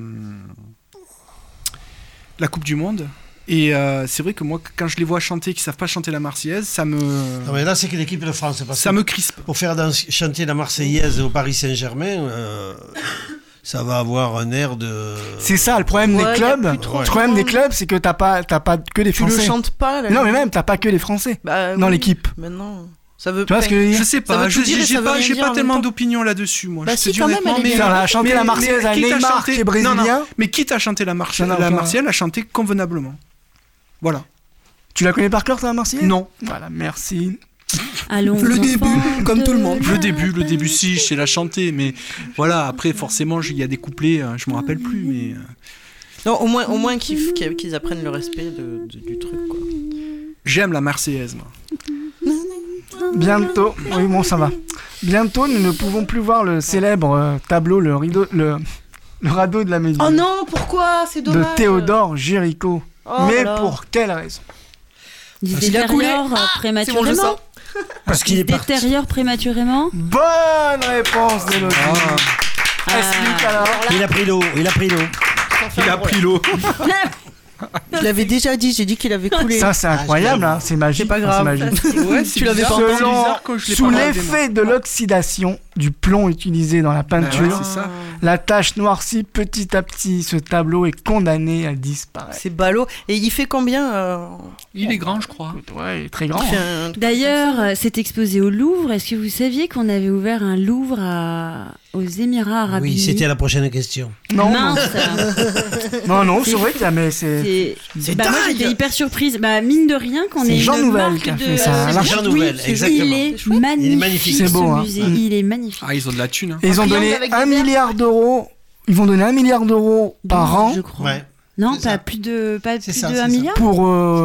la Coupe du Monde, et c'est vrai que moi, quand je les vois chanter, qu'ils savent pas chanter la Marseillaise, ça me mais là, c'est que l'équipe de France. Parce ça que me crispe. pour faire chanter la Marseillaise au Paris Saint-Germain, ça va avoir un air de. C'est ça, le problème Ouais, des y a clubs. plus trop Le de problème des monde. clubs, c'est que t'as pas que des Tu le Français. chantes pas, là. Non, mais même, t'as pas que des Français Bah, dans oui, l'équipe. Maintenant, ça veut Tu vois ce que je veux Je dire sais Ça pas, veut tout dire et j'ai ça veut pas, rien j'ai dire pas en tellement même temps. d'opinion là-dessus, moi. Bah je te si, dis quand même, honnêtement, elle est mais bien. Faire chanter la Marseillaise à quitte Neymar, chanter- qui est brésilien. Non, mais quitte à chanter la Ça n'a Marseillaise, aucun- à chanter convenablement. Voilà. Tu la connais par cœur, toi, la Marseillaise? Non. Voilà, merci. Allons, Le enfants début, comme tout le monde. Le début, si, je sais la chanter, mais voilà, après, forcément, il y a des couplets, je me rappelle plus, mais. Non, au moins qu'ils apprennent le respect du truc, quoi. J'aime la Marseillaise, moi. Bientôt, oui, bon, ça va. Bientôt, nous ne pouvons plus voir le célèbre tableau, le radeau de la Méduse. Oh non, pourquoi? C'est De dommage. Théodore Géricault. Oh Mais là là. pour quelle raison? Il Il a coulé. détériore C'est bon, je prématurément. sens. Parce qu'il est parti. Détériore prématurément. Bonne réponse d'Élodie. Explique alors. Il a pris l'eau. Il a pris l'eau. Je l'avais déjà dit, j'ai dit qu'il avait coulé. Ça, c'est incroyable, hein, c'est magique. C'est pas hein, grave. magique. Ouais, Tu l'avais pas bizarre, entendu. c'est bizarre que je l'ai Sous pas regardé, l'effet de l'oxydation du plomb utilisé dans la peinture, ouais, c'est ça. la tache noircit petit à petit. Ce tableau est condamné à disparaître. C'est ballot. Et il fait combien Il est grand, je crois. Ouais, il est très grand. Il fait hein. un- D'ailleurs, c'est exposé au Louvre. Est-ce que vous saviez qu'on avait ouvert un Louvre aux Émirats Arabes Oui, Unis? c'était la prochaine question. Non, Mince. non, c'est vrai qu'il y a, mais c'est. C'est moi j'étais hyper surprise. Bah mine de rien qu'on C'est ait Jean une Nouvel marque qui a de fait ça. c'est Jean Jean Nouvel, Nouvel, exactement. Il est magnifique. Il est magnifique. C'est beau, ce hein. musée. Il est magnifique. Ah, ils ont de la thune. Hein. Et ils ont donné triangle avec 1 des verres. milliard d'euros. Ils vont donner 1 milliard d'euros par an Je crois. Ouais. Non, C'est ça. plus de C'est 1 ça. milliard. pour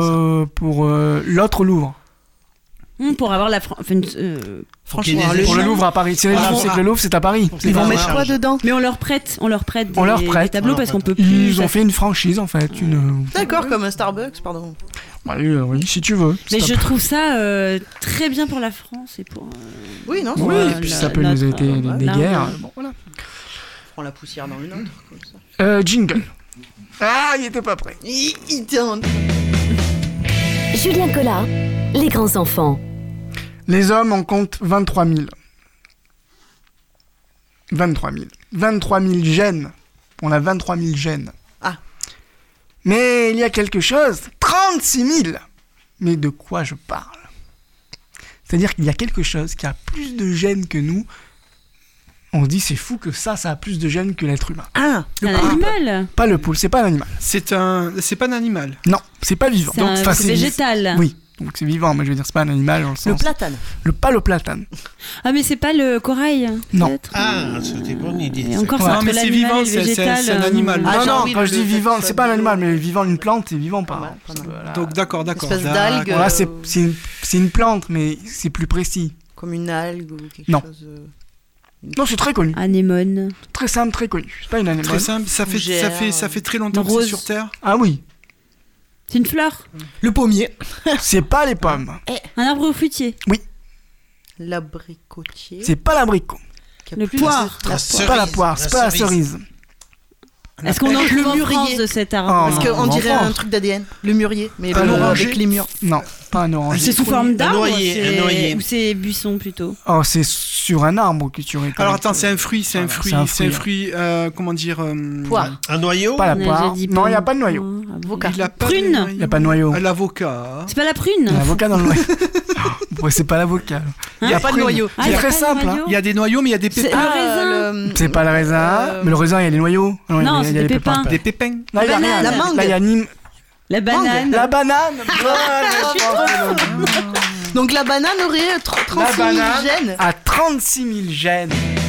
l'autre Louvre. Pour avoir la qu'il y ait franchement des Pour le échanges. Louvre à Paris. C'est Ah, c'est que le Louvre, c'est à Paris. Faut C'est Ils pas- vont Ouais. mettre quoi dedans? mais on leur prête des, On leur prête. des tableaux On leur parce qu'on prête. peut plus. Ils ont fait une franchise en fait. D'accord, comme un Starbucks, pardon. Oui, si tu veux. Mais Stop. je trouve ça très bien pour la France et pour. Oui, non, Oui, Ouais, et puis la- ça peut notre- nous aider des l'arme. guerres. Bon, voilà. on prend la poussière dans une autre, comme ça. Jingle. Ah, il était pas prêt. Il tient. Julien Collat, les grands enfants. Les hommes en comptent 23 000. 23 000. 23 000 gènes. On a 23 000 gènes. Ah. Mais il y a quelque chose. 36 000. Mais de quoi je parle? C'est-à-dire qu'il y a quelque chose qui a plus de gènes que nous. On se dit c'est fou que ça a plus de gènes que l'être humain. Ah, C'est un animal. Pas le poule, c'est pas un animal. C'est pas un animal. Non, c'est pas vivant. C'est c'est végétal. Oui, donc c'est vivant, mais je veux dire c'est pas un animal dans le le sens. platane. Pas le platane. Ah mais c'est pas le corail. Non. peut-être Ah, c'était pas une idée. Et ça. encore Ouais. c'est Non, entre mais c'est l'animal vivant, et le c'est végétal. un animal. Ah, non, genre, non, oui, quand le- je dis le- vivant, le- c'est pas un animal, mais vivant d'une plante, c'est vivant Pas pas. mal, pas mal. Voilà. Donc d'accord. Espèce d'algue. Voilà, c'est une plante, mais c'est plus précis. Comme une algue ou quelque Non. chose. Non, c'est très connu. Anémone. Très simple, très connu. C'est pas une anémone. Très simple, ça fait très longtemps que c'est Rose. sur Terre. Ah oui, C'est une fleur. Le pommier. c'est pas les pommes. Un arbre fruitier. L'abricotier. C'est pas l'abricot. Le poire. C'est pas la poire, c'est pas la cerise. Est-ce qu'on en Le trouve en mûrier. France de cet arbre? Oh, Parce non, qu'on dirait enfant. un truc d'ADN. Le mûrier. Mais Un le oranger. avec les murs. Non, pas un orange. C'est sous forme d'arbre noyer, un noyer. ou c'est buisson plutôt? Oh, c'est sur un arbre que tu récoltes. Alors attends, c'est un fruit, Voilà, comment dire Poire. Un noyau. Pas la On a poire. déjà dit Non, il n'y a pomme. pas de noyau. Ah, Avocat. Il a pas Prune. de noyau. Il n'y a pas de noyau. L'avocat. C'est pas la prune? Il y a l'avocat dans le noyau. Ouais, c'est pas l'avocat. Il n'y a pas de noyau. Ah, C'est y a très pas de simple, noyau. Il y a des noyaux, mais il y a des C'est pépins. le raisin. C'est pas le raisin, mais le raisin, il y a les noyaux. Non, il y a c'est les des pépins. Des pépins. Là, il y a banane. rien. La mangue. Là, il y a ni... La banane. La banane. Bonne réponse. Donc la banane aurait 36 La 000 banane gènes. a 36 000 gènes.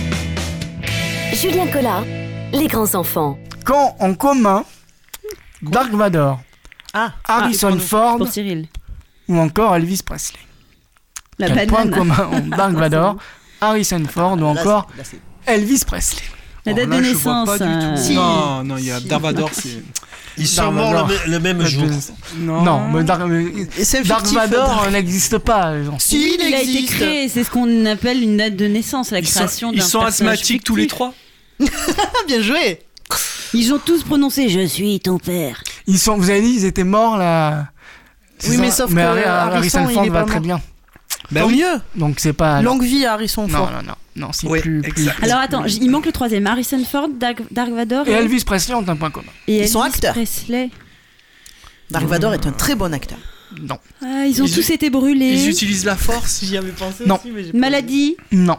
Julien Collat, les grands enfants. Qu'ont en commun Dark Vador, Ah. Harrison Ford Pour Cyril. ou encore Elvis Presley? La Quel point banane. commun ont Dark Vador, Harrison Ford ou encore Elvis Presley? La date de Alors là, je vois naissance. pas du tout. Si. Non, il y a Darvador, c'est. Ils sont morts le même jour. Non, mais Dark C'est Dark fictif. Vador n'existe pas. genre. Si, Il a été existe. créé, c'est ce qu'on appelle une date de naissance, la Ils création d'un sont personnage asthmatiques tous les fictif. trois. Ah, bien joué. Ils ont tous prononcé « Je suis ton père Vous avez dit, ils étaient morts là. C'est Oui, ça. mais sauf que Harrison Harrison, Ford il est va pas très mort. bien. Tant mieux. Donc c'est pas. Longue vie à Harrison Non, Ford. non, c'est Oui, plus. exact. ». Alors attends, il manque le troisième. Harrison Ford, Dark Vador Et Elvis Presley ont un point commun. et Ils sont Elvis acteurs. Presley. Dark Vador est un très bon acteur. Non. Ah, ils ont Ils- tous été Ils brûlés. utilisent la force. J'y avais pensé Non. aussi, mais j'ai Une maladie, Non.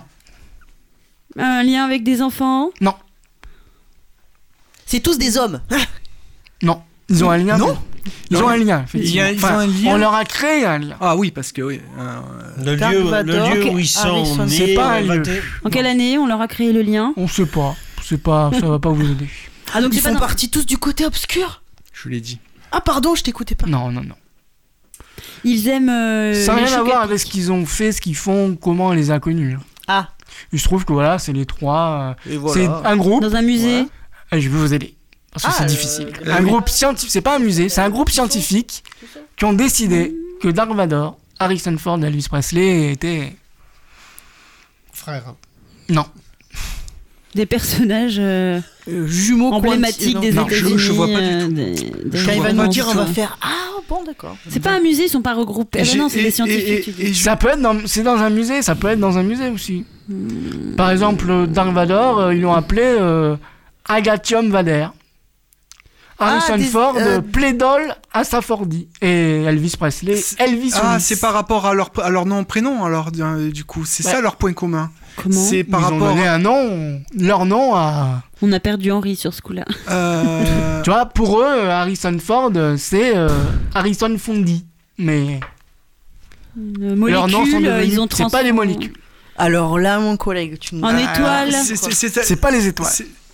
un lien avec des enfants. Non. C'est tous des hommes. Non. Ils ont un lien. Non. Ils ont un lien, effectivement. Ils ont un lien. On leur a créé un lien. Ah oui, parce que oui. Le Dark lieu Vador, où ils sont Harrison, nés. c'est pas un lieu. En quelle année on leur a créé le lien? On sait pas. C'est pas. Ça va pas vous aider. Ah donc Ils c'est pas font dans- partie tous du côté obscur. Je l'ai dit. Ah pardon, je t'écoutais pas. Non. Ils aiment. Ça n'a les rien à chocs voir à avec ce qu'ils ont fait, ce qu'ils font, comment on les a connus. Ah. Il se trouve que voilà, c'est les trois. Et C'est un groupe. dans un musée. Et je vais vous aider. Parce que Ah, c'est difficile. oui. Un groupe scientifique, c'est pas un musée, c'est un groupe scientifique qui ont décidé que Dark Vador, Harrison Ford et Elvis Presley étaient. Frère. Non. Des personnages Jumeaux emblématiques des Non, États-Unis. je vois pas du tout. Quand il va nous dire, on va faire. faire. Ah bon, d'accord. C'est pas un musée, ils sont pas regroupés. Ah bah non, c'est des scientifiques. tu dis. Ça peut être c'est dans un musée, ça peut être dans un musée aussi. Par exemple, Dark Vador, ils l'ont appelé Agatium Vader. Harrison Ford, Plaidol Asafordi. Et Elvis Presley, Elvis Ah, Willis. c'est par rapport à leur nom, prénom, alors, du coup. C'est ça leur point commun. Comment C'est par Ils ont rapport. donné un nom, leur nom à. On a perdu Henri sur ce coup-là. Tu vois, pour eux, Harrison Ford, c'est Harrison Fondi. Mais leurs noms sont Molécules, devenus. ils ont C'est pas des molécules. Alors là, mon collègue, tu nous. En étoile. C'est pas les étoiles.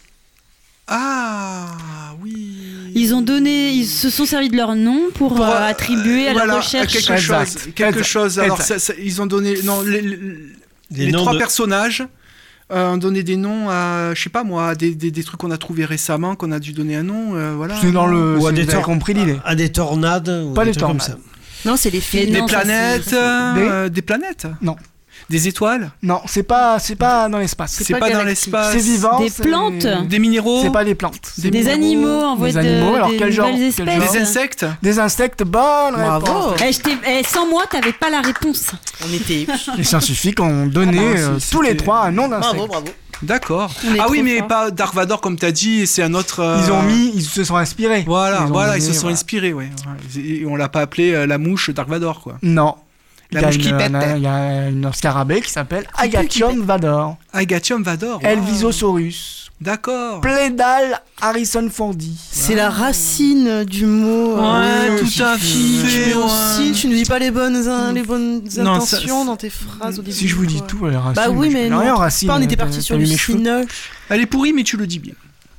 Ah, oui. Ils se sont servis de leur nom pour attribuer à voilà, leur recherche. quelque chose. Exact. Quelque chose. Alors, Exact. ils ont donné. Non, les noms trois de- personnages ont donné des noms à, je sais pas moi, des trucs qu'on a trouvés récemment, qu'on a dû donner un nom. Voilà. C'est dans le. Ou à Vous des avez compris l'idée. À des tornades. Ou Pas des des trucs comme tornades. ça. Non, c'est les films. Mais Des non, ça, planètes. c'est- Des planètes. Non. Des étoiles. Non, c'est pas dans l'espace. C'est pas pas dans galactique. l'espace. C'est vivant. Des c'est- plantes. Des minéraux. C'est pas des plantes. C'est Des animaux en voie Des animaux, alors de quel genre nouvelles Quel espèces. genre Des insectes. Des insectes, bonne Bravo. réponse. Sans moi, t'avais pas la réponse. On était. Les scientifiques ont donné Ah bah, tous les c'était- trois un nom d'insecte. Bravo, bravo. D'accord. On est Ah oui, trop mais forts. pas Dark Vador comme t'as dit, c'est un autre. Ils se sont inspirés. Voilà, ils se donné, sont voilà. inspirés, ouais. Et on l'a pas appelé la mouche Dark Vador, quoi. Non. La Il y a mouche qui une- pète. Il y a une scarabée qui s'appelle Agatium Vador. Agatium Vador. wow. Elvisosaurus. D'accord. Plaidal Harrison Fordi. C'est la racine du mot. Ouais, tout à Tu fait. mets aussi, tu ne dis pas les bonnes Non, intentions ça- dans tes phrases au début. Si je vous dis quoi. tout, les racines. Bah oui, je mais connais non. rien en racines. Pas, on était T'as- parti sur t'as du vu mes cheveux cinoche. Elle est pourrie, mais tu le dis bien.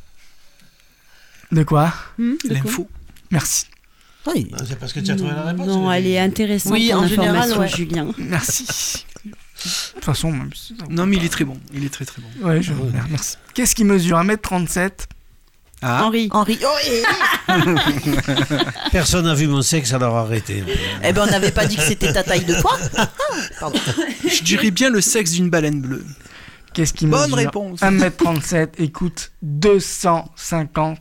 De quoi De quoi L'info. Merci. Oui. C'est parce que tu as trouvé la réponse. Non, elle est intéressante Oui, en en général, information, ouais. Julien. Merci. toute façon, même si ça- Non, mais il est très bon. Il est très très bon. Ouais, merci. Qu'est-ce qui mesure 1m37? Ah. Henri. Henri. Oh, Personne n'a vu mon sexe, alors arrêtez. Eh ben, on n'avait pas dit que c'était ta taille de quoi. Pardon. Je dirais bien le sexe d'une baleine bleue. Qu'est-ce qui Bonne mesure réponse. 1m37 et coûte $250?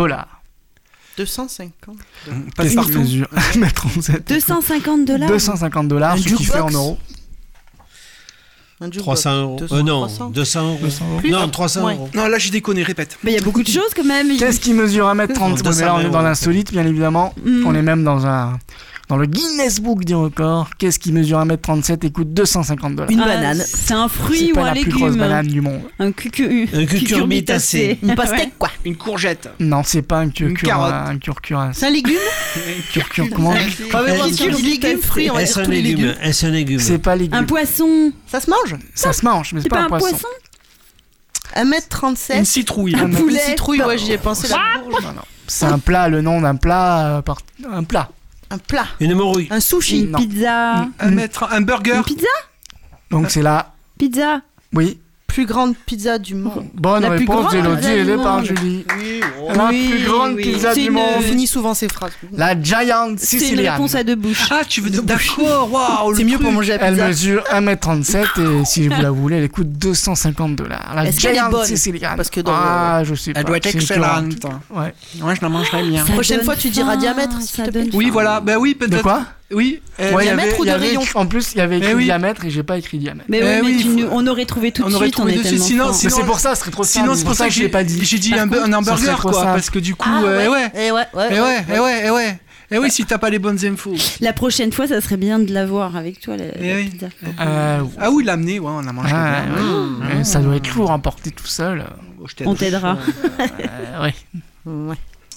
250. Pas Qu'est-ce qui partout. mesure 1m37 $250. $250, ce qui fait en jukebox. euros. Un jukebox. 300 euros. 200, Non, 300. 200 euros. 200 euros. Plus, Non, 300 ouais. euros. Non, là j'ai déconné, répète. Mais il y a beaucoup de choses quand même. Qu'est-ce qui mesure 1m30? 200 Mais là, on est dans euros. l'insolite, bien évidemment. Mm. On est même dans le Guinness Book des records. Qu'est-ce qui mesure 1m37 et coûte $250? Une Ah, banane. C'est un fruit C'est ou pas un la plus grosse légume. banane du monde. Un cucurbitacé. Une pastèque, quoi. Une courgette. Non, c'est pas un carotte. curcura. C'est un légume. Comment Ah, mais moi, si tu dis légumes, fruits, on va Est-ce dire un tous les légumes. légume Est-ce un légume C'est pas légume. Un poisson. Ça se mange. Ça se mange, mais c'est pas un poisson. 1m37. Une citrouille. Un Une poulet. citrouille, ouais, j'y ai pensé. La bourge. Non, non. C'est un plat, le nom d'un plat. Un plat. Un plat. Une morue. Un sushi. Une pizza. Un burger. Une pizza. Donc c'est la. Pizza. Oui. Plus grande pizza du monde. Bonne La plus réponse grande d'Élodie pizza du aidée par monde. Julie. Oui, La Oui, plus grande oui. pizza C'est du une- monde. On finit souvent ces phrases. La Giant C'est une Sicilian. réponse à deux bouches. Ah, tu veux dire. D'accord, waouh. C'est mieux pour manger la Elle pizza. mesure 1m37 et si vous la voulez, elle coûte $250. La Est-ce qu'elle est Giant bonne Sicilian. Parce que dans Ah, je sais pas. Elle doit être c'est excellente. écœurant. Ouais. Ouais, je la mangerais bien. Ça Prochaine donne fois, tu diras faim, diamètre, s'il ça te plaît. donne Oui, faim. voilà. Ben oui, De peut-être. quoi? Oui. Ouais, diamètre ou de rayon? En plus, il y avait écrit Eh oui. diamètre et j'ai pas écrit diamètre. Mais Eh ouais, mais oui, tu faut- nous- on aurait trouvé tout de On aurait suite. trouvé on est dessus, tellement sinon- forts. Mais sinon- c'est pour ça, ce serait trop simple. Sinon, c'est pour ça que je l'ai pas dit. j'ai dit Par un contre, hamburger, ça serait trop quoi. simple. Parce que du coup, Ah, ouais. Eh ouais, Eh oui, si t'as pas les bonnes infos. La prochaine fois, ça serait bien de l'avoir avec toi, la oui. pizza. Ah oui, l'amener, ouais, on a mangé. Ah, bien. ouais. Mais ça doit être lourd à porter tout seul. Bon, je t'aiderai. On t'aidera. Ouais. Ouais.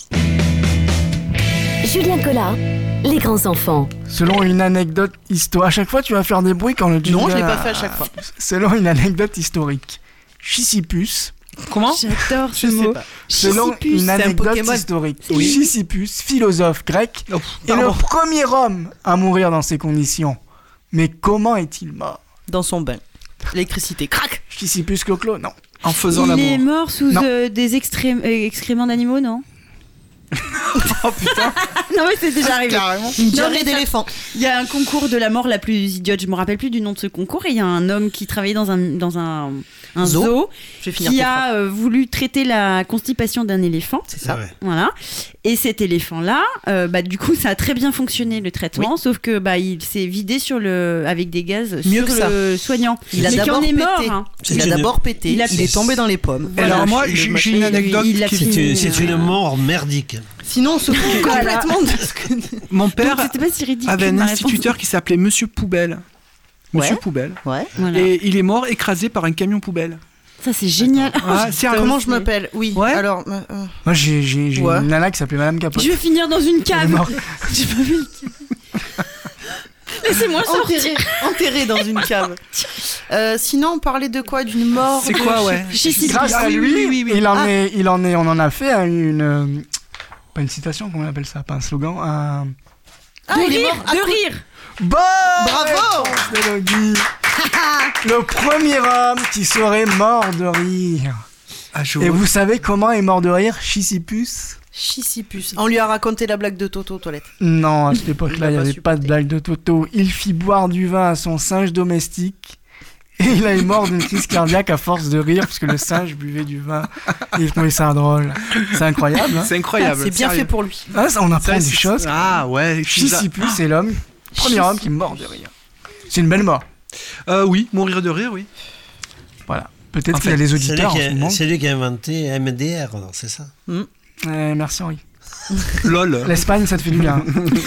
Julien Collat, les grands enfants. Selon une anecdote historique, à chaque fois tu vas faire des bruits quand le jingle. Non, je l'ai pas fait à chaque fois. Selon une anecdote historique, Chrysippus. Comment? J'adore ce Je sais mot. pas. Selon Chrysippus. une un anecdote Pokémon. historique, Oui. Chrysippus, philosophe grec, Oh, est le pardon. premier homme à mourir dans ces conditions. Mais comment est-il mort? Dans son bain. L'électricité. Crac. Chrysippus Clo-Clo, non. En faisant Il est l'amour. mort sous Non. des excréments d'animaux, non? Oh putain. Non, mais c'est déjà arrivé. Carrément. Une Non, diarrhée mais ça- d'éléphant. Il y a un concours de la mort la plus idiote. Je me rappelle plus du nom de ce concours. Et il y a un homme qui travaillait dans un Zoo. zoo Je vais finir qui tes phrases. a voulu traiter la constipation d'un éléphant. C'est ça. Ouais. Voilà. Et cet éléphant-là, du coup, ça a très bien fonctionné le traitement, sauf que il s'est vidé avec des gaz Mieux sur que ça. le soignant. Il a Mais qui d'abord en est pété. mort. Hein. Il a C'est une- d'abord pété. Il a Il est tombé dans les pommes. Alors moi, Le j'ai machin. une anecdote. il a qui- fini. C'est une mort merdique. Sinon, on se fout Voilà. complètement de ce que. Mon Donc, père c'était pas si ridicule. avait un ma réponse. instituteur qui s'appelait Monsieur Poubelle. Monsieur Ouais. Poubelle. Ouais. Voilà. Et il est mort écrasé par un camion poubelle. Ça, c'est génial. Ah, sérieux. Comment je m'appelle? Oui. Ouais. Alors. Moi j'ai Ouais. une nana qui s'appelait Madame Capote. Je vais finir dans une Elle est cave. morte. J'ai pas vu. Laissez-moi sortir. Enterré dans une cave. Sinon, on parlait de quoi? D'une mort. C'est quoi, ouais? Grâce à oui, lui, oui, oui, oui. on en a fait pas une citation, comment on appelle ça, pas un slogan, un... Ah, il est mort. De rire. Bonne Bravo réponse d'Élodie. Le premier homme qui serait mort de rire. Ah, je Et vois. vous savez comment est mort de rire Chrysippus? Chrysippus. On lui a raconté la blague de Toto aux toilettes. Non, à cette époque-là, il n'y Il a pas avait pas de supporté. blague de Toto. Il fit boire du vin à son singe domestique. Et il est mort d'une crise cardiaque à force de rire parce que le singe buvait du vin. Et il trouvait ça drôle. C'est incroyable. Hein, C'est incroyable. C'est bien sérieux. fait pour lui. ah, ça, on apprend Ça, des c'est- choses. Ah ouais. Chrysippus, c'est l'homme, premier homme qui meurt de rire. C'est une belle mort. Oui, mourir de rire, oui. Voilà. Peut-être En qu'il y a fait, des C'est auditeurs en ce moment. lui qui a inventé MDR, alors, c'est ça? Merci Henri. Lol. L'Espagne, ça te fait du bien.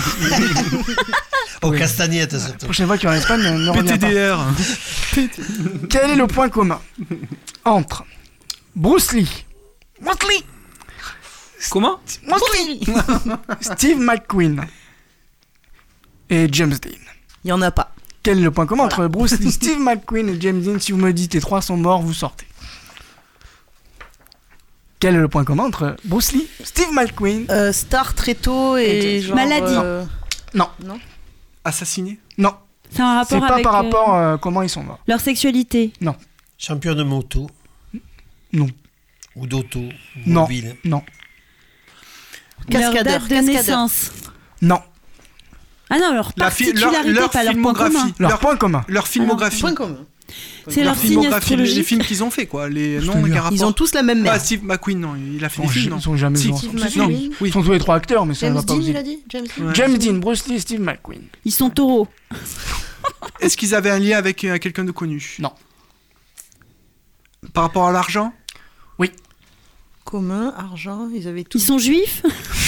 Aux Oui. castagnettes, La surtout. prochaine fois qu'il y aura en Espagne, ne reviens pas. PTDR. Quel est le point commun entre Bruce Lee, Comment? Steve McQueen et James Dean? Il y en a pas. Quel est le point commun entre Bruce Lee, Steve McQueen et James Dean? Si vous me dites les trois sont morts, vous sortez. Quel est le point commun entre Bruce Lee, Steve McQueen? Star très tôt et Et genre. Maladie. Non. Assassiné? Non. C'est un rapport C'est pas avec par rapport à comment ils sont morts. leur sexualité. Champion de moto. Non. Ou d'auto. Ou Non. mobile. Non. Leur date de naissance. Non. Ah non, leur particularité, leur pas leur point commun. filmographie. Leur point commun. Leur filmographie. Point commun. C'est Leur leur signe filmographie, les astrologique. films qu'ils ont fait, quoi. Les Je non, te jure. aucun rapport. Ils ont tous la même mère. Ah, Steve McQueen, non, il a fait des films, non. Ils sont jamais Si. morts. Steve Si, si. McQueen. Ils Oui. sont tous les 3 acteurs, mais ça James va pas Dean, vous il aider. a dit James Dean. Ouais. James Dean, Bruce Lee, Steve McQueen. Ils sont taureaux. Est-ce qu'ils avaient un lien avec quelqu'un de connu? Non. Par rapport à l'argent? Commun, argent, ils avaient tout. Ils sont juifs.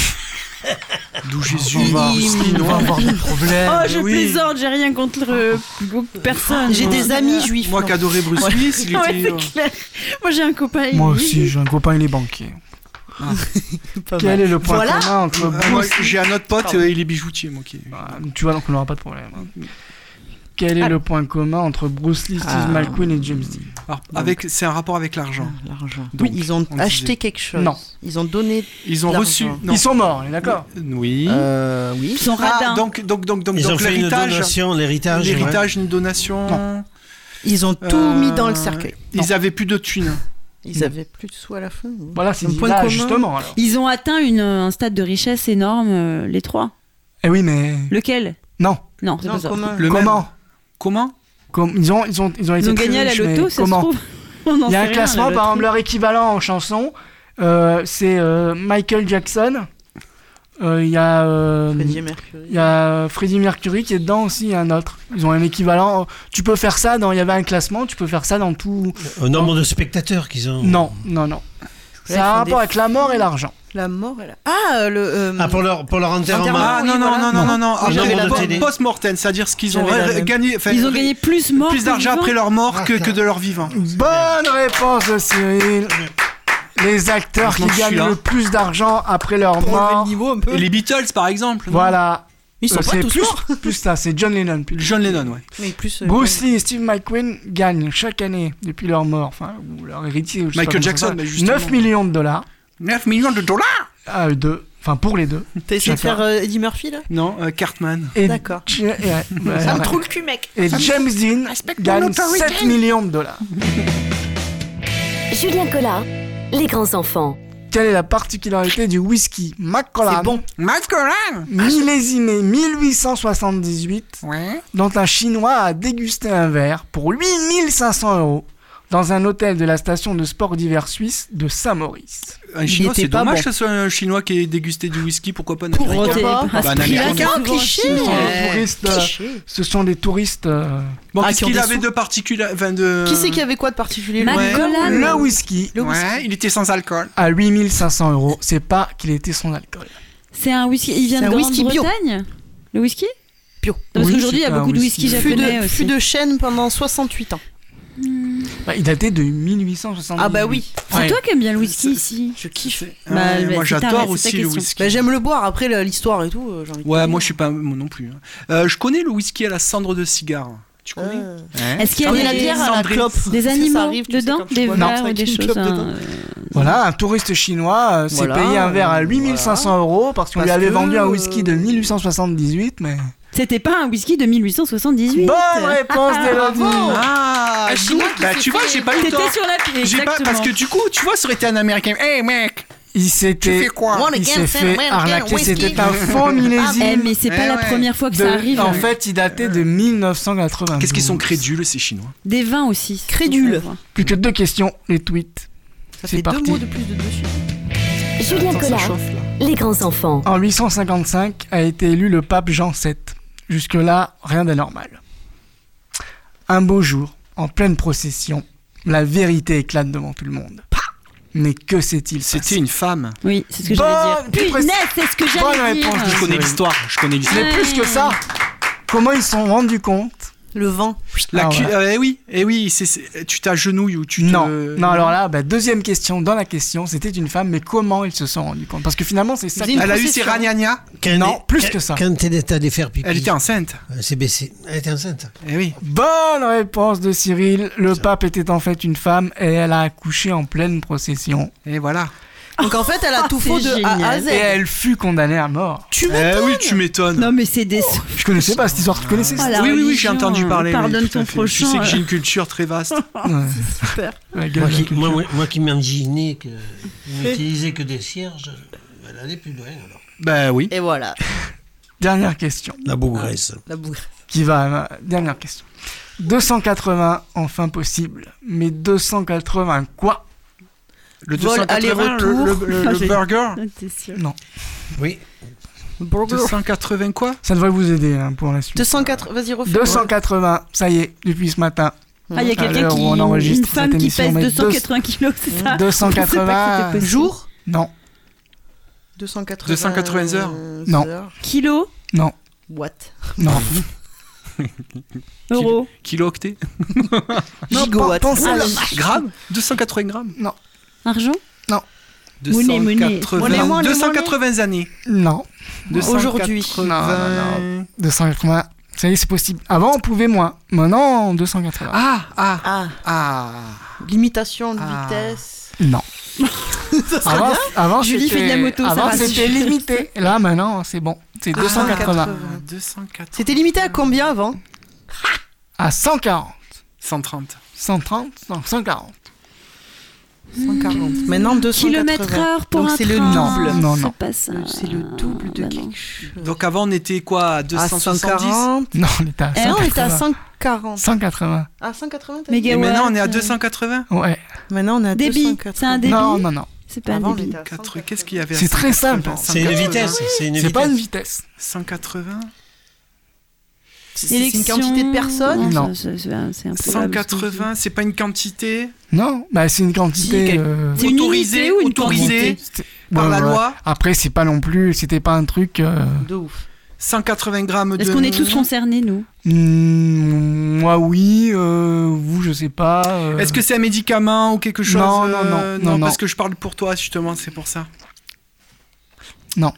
D'où Jésus Il- va, il- on va avoir des problèmes. Oh, je oui. plaisante, j'ai rien contre personne. J'ai des amis juifs. Moi non. qui adorais Bruce Willis, il Ouais, était... c'est clair. Moi, j'ai un copain. Moi il- aussi, j'ai un copain, il est banquier. Pas Quel mal. est le point Voilà. commun entre Moi, Bruce j'ai un autre pote, Pardon. il est bijoutier, moi qui... Tu vois, donc on n'aura pas de problème. Quel est le point commun entre Bruce Lee, Steve McQueen et James Dean? Alors, c'est un rapport avec l'argent. L'argent. Donc, Ils ont on acheté disait. quelque chose. Non. Ils ont donné. Ils ont L'argent. reçu... Non. Ils sont morts, on est d'accord? Oui. Oui. Ils sont radins. donc Ils ont fait une l'héritage... donation, l'héritage. ouais. L'héritage, une donation... Non. Ils ont tout mis dans le cercueil. Ils avaient plus de thunes. Ils avaient plus de sous à la fin. Voilà, c'est Un dit point là, commun. justement. Alors. Ils ont atteint un stade de richesse énorme, les trois. Eh oui, mais... Lequel? Non. Non, c'est Non, pas ça. commun. Le Comment même. Comment? Ils ont été Ils ont très gagné à la riches, mais loto, ça se comment? trouve. On en Il y a sait un rien, classement, la par exemple, loterie. leur équivalent en chanson, c'est Michael Jackson. Il y a Freddie Mercury. il y a Freddie Mercury qui est dedans aussi, il y a un autre. Ils ont un équivalent. Tu peux faire ça dans. Il y avait un classement, tu peux faire ça dans tout. Au nombre de spectateurs qu'ils ont. Non. ils Ça a un font rapport des- avec la mort et l'argent. La mort, elle a... Ah, le... Ah, pour leur enterrement. Enterrement. Ah oui, non, voilà. non. Oui, j'avais la Après, télé. post-mortem, c'est-à-dire ce qu'ils ont J'avais la même. gagné. Enfin, Ils ont gagné plus morts plus que d'argent vivants. après leur mort que de leur vivant. Bonne réponse de Cyril. Les acteurs qui Heureusement que je suis gagnent là. le plus d'argent après leur Pour relever mort. le niveau un peu. Et les Beatles, par exemple. non Voilà. Ils sont pas C'est tous plus, morts. plus ça, c'est John Lennon. plus. John Lennon, ouais. Mais plus... Bruce Lee et Steve McQueen gagnent chaque année depuis leur mort, enfin, ou leur héritier. je sais Michael pas comment Jackson, ça bah, s'appelle, justement. 9 millions de dollars 9 millions de dollars. à eux deux, enfin pour les deux. T'as essayé de Chacun. faire Eddie Murphy, là Non, Cartman. Et, D'accord. Ça me trouve le cul, mec. Et James Dean gagne 7 millions de dollars. Julien Collat, les grands enfants. Quelle est la particularité du whisky Macallan, C'est bon. millésimé 1878, Ouais. dont un Chinois a dégusté un verre pour 8500 € dans un hôtel de la station de sport d'hiver suisse de Saint-Maurice. Un Chinois, était c'est pas dommage bon. que ce soit un Chinois qui ait dégusté du whisky, pourquoi pas un Pourquoi Américain pas À ce Bah, un prix-là, Américain. c'est souvent cliché. Ce sont chinois. des touristes, ce sont des touristes. Bon, Ah, qu'est-ce qui ont qu'il des avait sous. de particulier enfin, de... Qui c'est qui avait quoi de particulier lui Macallan. Le whisky Ouais, il était sans alcool. à 8500 €. C'est pas qu'il était sans alcool. C'est un whisky. Il vient C'est de un whisky bio. Grande-Bretagne. Le whisky Bio. Parce Oui, qu'aujourd'hui, il y a c'est un beaucoup de whisky whisky. japonais aussi. Fût de chêne pendant 68 ans. Bah, il datait de 1878. Ah bah oui. C'est Ouais. toi qui aimes bien le whisky ici. Je kiffe. Bah, Ouais, bah, moi c'est ta- j'adore c'est aussi ta le question. whisky. Bah, j'aime le boire, après l'histoire et tout, j'ai envie de Ouais, dire. moi je suis pas moi non plus. Je connais le whisky à la cendre de cigare. Tu connais Ouais. Est-ce qu'il y a J'en ai la des- bière à la Cendrée. clope. Des Ça animaux arrive, tu sais, dedans, quand tu des bois verres un ou des avec une choses. clope dedans. Voilà, un touriste chinois s'est Voilà, payé un verre à 8500 € parce qu'on lui Parce avait que, vendu un whisky de 1878, mais... C'était pas un whisky de 1878. Bonne réponse d'Élodie. Ah, Un Chinois qui bah s'est tu vois, fait- j'ai pas eu T'étais tort. sur la pile, J'ai pas exactement. parce que du coup, tu vois, ça aurait été un américain. Hey mec, Il tu s'était... fais quoi Wanna Il get s'est some fait American arnaquer, whiskey. c'était un faux millésime. Eh, mais c'est pas Eh la ouais. première fois que de- ça arrive. En fait, il datait de 1980. Qu'est-ce qu'ils sont crédules ces Chinois. Des vins aussi. Crédule. Plus que 2 questions, les tweets. Ça C'est fait parti. 2 mots de plus de dessus. Julien Attends, ça Collat, chauffe, là. les grands enfants. En 855 a été élu le pape Jean VII. Jusque-là, rien d'anormal. Un beau jour, en pleine procession, la vérité éclate devant tout le monde. Mais que s'est-il passé? C'était une femme. Oui, c'est ce que Bonne- j'allais dire. plus Punaise, c'est ce que Bonne j'allais dire. réponse de Je connais l'histoire. Je connais l'histoire. Mais plus que ça, comment ils se sont rendus compte? Le vent. Ah, voilà. Eh oui, tu t'agenouilles ou tu te... Non, alors là, deuxième question, dans la question, c'était une femme, mais comment ils se sont rendus compte? Parce que finalement, c'est ça. Vous avez Elle a eu ses procession. ragnagnas. Non, plus que ça. Quand elle est allée faire pipi. Elle était enceinte. Elle s'est baissée. Elle était enceinte. Eh oui. Bonne réponse de Cyril. Le pape était en fait une femme et elle a accouché en pleine procession. Et voilà. Donc en fait, elle a tout faux de A à génial. Z. Et elle fut condamnée à mort. Tu m'étonnes. Oui, tu m'étonnes. Non, mais c'est des. Je connaissais pas cette histoire, tu connaissais ça? Ah, la Oui, j'ai religion, entendu parler. pardonne oui, tout à ton fait. prochain, Tu sais que j'ai une culture très vaste. Ouais. Super. La gueule de la culture. Moi qui m'imaginais qu'il n'utilisait que des cierges, elle allait plus loin alors. Bah oui. Et voilà. Dernière question. La bougresse. La bourre. Dernière question. 280, enfin possible. Mais 280 quoi? Le Vol 280, aller-retour. le burger. T'es sûr. Non. Oui. Burger. 280 quoi? Ça devrait vous aider hein, pour la suite. 280. Vas-y, refais. 280, ça y est, depuis ce matin. Ah, il y a À quelqu'un l'heure qui. où on enregistre Une femme cette qui émission, pèse mais 280 kilos, c'est ça? 280. possible. Jour. Non, 280 heures. Non. Kilos, non, What? non. euros. Kilo-octet. Gigawatt. Pensez Ah, à- la Grammes 280 grammes. Argent? Monnaie. 280 280 années. Non, Aujourd'hui. 280. 280. Ça y est, c'est possible. Avant, on pouvait moins. Maintenant, 280. Ah. Limitation de Ah. vitesse. Non. Avant, Julie fait de la moto, ça Avant, rassure. c'était limité. Là, maintenant, c'est bon. C'est 280. 280. C'était limité à combien avant? À 140. 130. 130 Non, 140. 140. Maintenant 280. Kilomètres-heure pour Donc un c'est le train. double. Non, C'est non. pas ça. C'est le double de Bah non. quelque chose. Donc avant, on était quoi? À À 270? 140. Non, on était à Eh, Non, on 180. était à 140. 180. À 180 t'as dit? Et Mégawatts. maintenant, on est à 280? Ouais. Maintenant on est à Débit. 280. C'est un débit. Non. C'est pas un Avant on débit. était à 4, qu'est-ce qu'il y avait à C'est très 180? simple. C'est une 180. vitesse. C'est pas une vitesse. 180. C'est une quantité de personnes. Non. C'est un peu 180, c'est pas une quantité Non, bah c'est une quantité. Si, C'est une autorisée, unité ou une autorisée quantité par la loi. Après, c'est pas non plus. C'était pas un truc. De ouf. 180 grammes de... Est-ce qu'on est tous concernés, nous? Moi, oui. Vous, je sais pas. Est-ce que c'est un médicament ou quelque chose? Non, parce que je parle pour toi, justement, c'est pour ça. Non.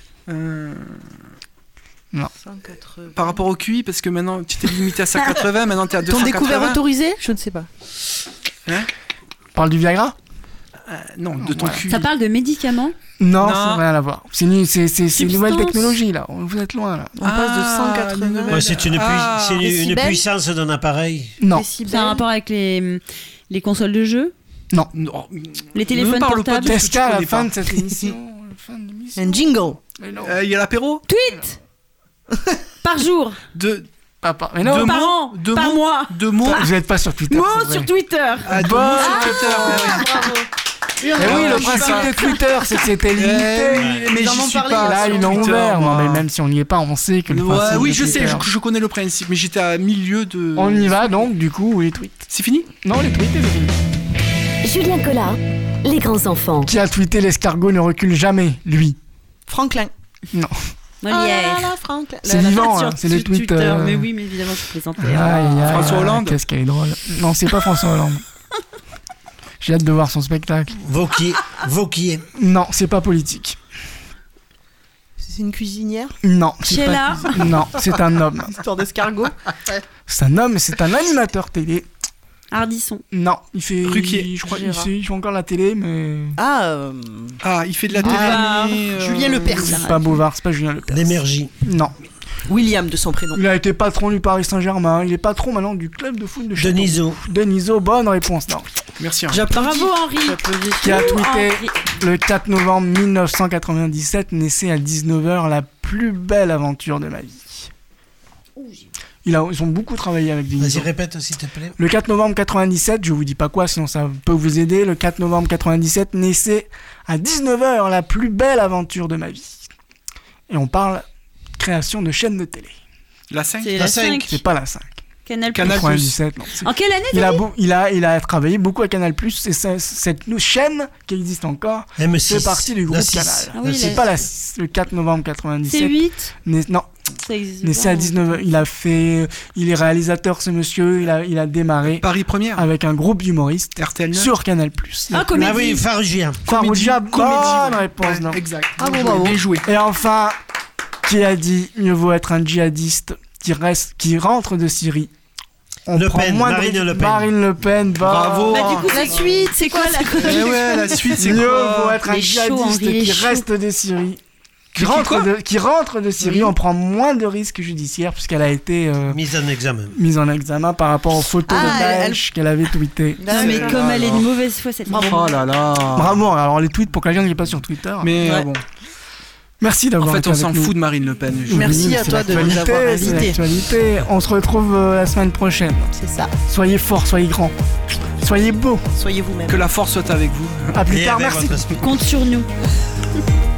180. Par rapport au QI, parce que maintenant, tu t'es limité à 180, maintenant t'es à Ton 280. découvert autorisé? Je ne sais pas. On parle du Viagra? Non, de ton Ouais. QI. Ça parle de médicaments? Non, Non. ça n'a rien à voir. C'est une nouvelle Substance. technologie, là. Vous êtes loin, là. On passe de 180. Ouais, c'est une Décibels. puissance d'un appareil. Non. C'est un rapport avec les consoles de jeux? Non. Les téléphones Ne parle pas portables? de ce que Est-ce tu qu'à la connais fin pas. de cette émission... fin de l'émission- Un jingle. Mais non. Il y a l'apéro Tweet Par jour? de... Papa. Mais non. Deux Par mots, an? deux Par mots. mois? Deux mots. Vous n'êtes pas sur Twitter. Mots c'est vrai. sur Twitter! Ah, deux mots sur Twitter. Bravo. Mais oui, le principe de Twitter, c'est que c'était limité. Mais Ils en j'y ont suis parlé, pas. Là, ils l'ont Twitter, ouvert. moi. Non, mais même si on n'y est pas, on sait que le Ouais, principe oui, de je sais, Twitter- je connais le principe, mais j'étais à milieu de... On y va donc, du coup, les tweets. C'est fini? Non, les tweets, c'est fini. Julien Collard, les grands enfants. Qui a tweeté l'escargot ne recule jamais, lui? Franklin. Non. Molière. Franklin. C'est vivant, hein, c'est les tweets. Mais oui, mais évidemment, je plaisantais. Aïe, aïe, François aïe, Hollande. Qu'est-ce qu'elle est drôle. Non, c'est pas François Hollande. J'ai hâte de voir son spectacle. Vauquier. Non, c'est pas politique. C'est une cuisinière. Non, c'est Sheila. pas... Non, c'est un homme. Histoire d'escargot. C'est un homme, c'est un animateur télé. Ardisson. Non, il fait... Ruquier. Je crois Gérard. qu'il fait encore la télé, mais... Ah, Ah, il fait de la télé. Bouvard. mais, Julien Lepers. C'est pas Beauvard, c'est pas Julien Lepers. L'émergie. Non. William de son prénom. Il a été patron du Paris Saint-Germain. Il est patron maintenant du club de foot de Châteauroux. Denisot. Denisot, bonne réponse. Non. Merci. Hein. Bravo, Henri. Qui a tweeté Henri. le 4 novembre 1997, naissait à 19h, la plus belle aventure de ma vie. Ils ont beaucoup travaillé avec Vas-y, Denisot. répète s'il te plaît. Le 4 novembre 97, je vous dis pas quoi, sinon ça peut vous aider. Le 4 novembre 97, naissait à 19h, la plus belle aventure de ma vie. Et on parle création de chaîne de télé. La 5? C'est La la 5. 5. C'est pas la 5. Canal+. Canal+. 97, non. En quelle année? Il a travaillé beaucoup à Canal+, et cette chaîne qui existe encore M6. fait partie du groupe La 6. Canal. Ah oui, C'est la- pas la 6, le 4 novembre 97. C'est 8. Non, Ça existe naissé pas, à hein. 19h. Il est réalisateur, ce monsieur. Il a démarré Paris Première. avec un groupe d'humoristes RTL 9. sur Canal+. Ah, comédie. Ah oui, Farugien. Farouja, bonne ouais. réponse. Ouais, non. exact. Ah bon, Bien joué, bravo. bien joué. Et enfin, qui a dit mieux vaut être un djihadiste qui rentre de Syrie On Le prend Pen, moins Marine de... Le Pen. Marine Le Pen, Bravo. Bah, du coup, la suite, c'est quoi la Eh ouais, la suite, c'est Mieux quoi vaut être un Les chauds, djihadiste Henri, les qui chauds. reste de Syrie. Qui quoi Qui rentre de Syrie, Oui. on prend moins de risques judiciaires puisqu'elle a été Mise en examen. mise en examen par rapport aux photos Ah, de Daesh qu'elle avait tweetées. Non, mais comme elle est de mauvaise foi, cette femme. Oh là là. Bravo, alors les tweets pour que la gens n'est pas sur Twitter. Mais Ouais. bon, Merci en d'avoir fait, été on avec s'en nous. fout de Marine Le Pen. Oui, Merci mais à c'est toi de nous l'actualité, avoir c'est invités. l'actualité. On se retrouve la semaine prochaine. C'est ça. Soyez forts, soyez grands, soyez beaux. Soyez vous-même. Que la force soit avec vous. À plus Et tard, avec merci. votre esprit. Compte sur nous.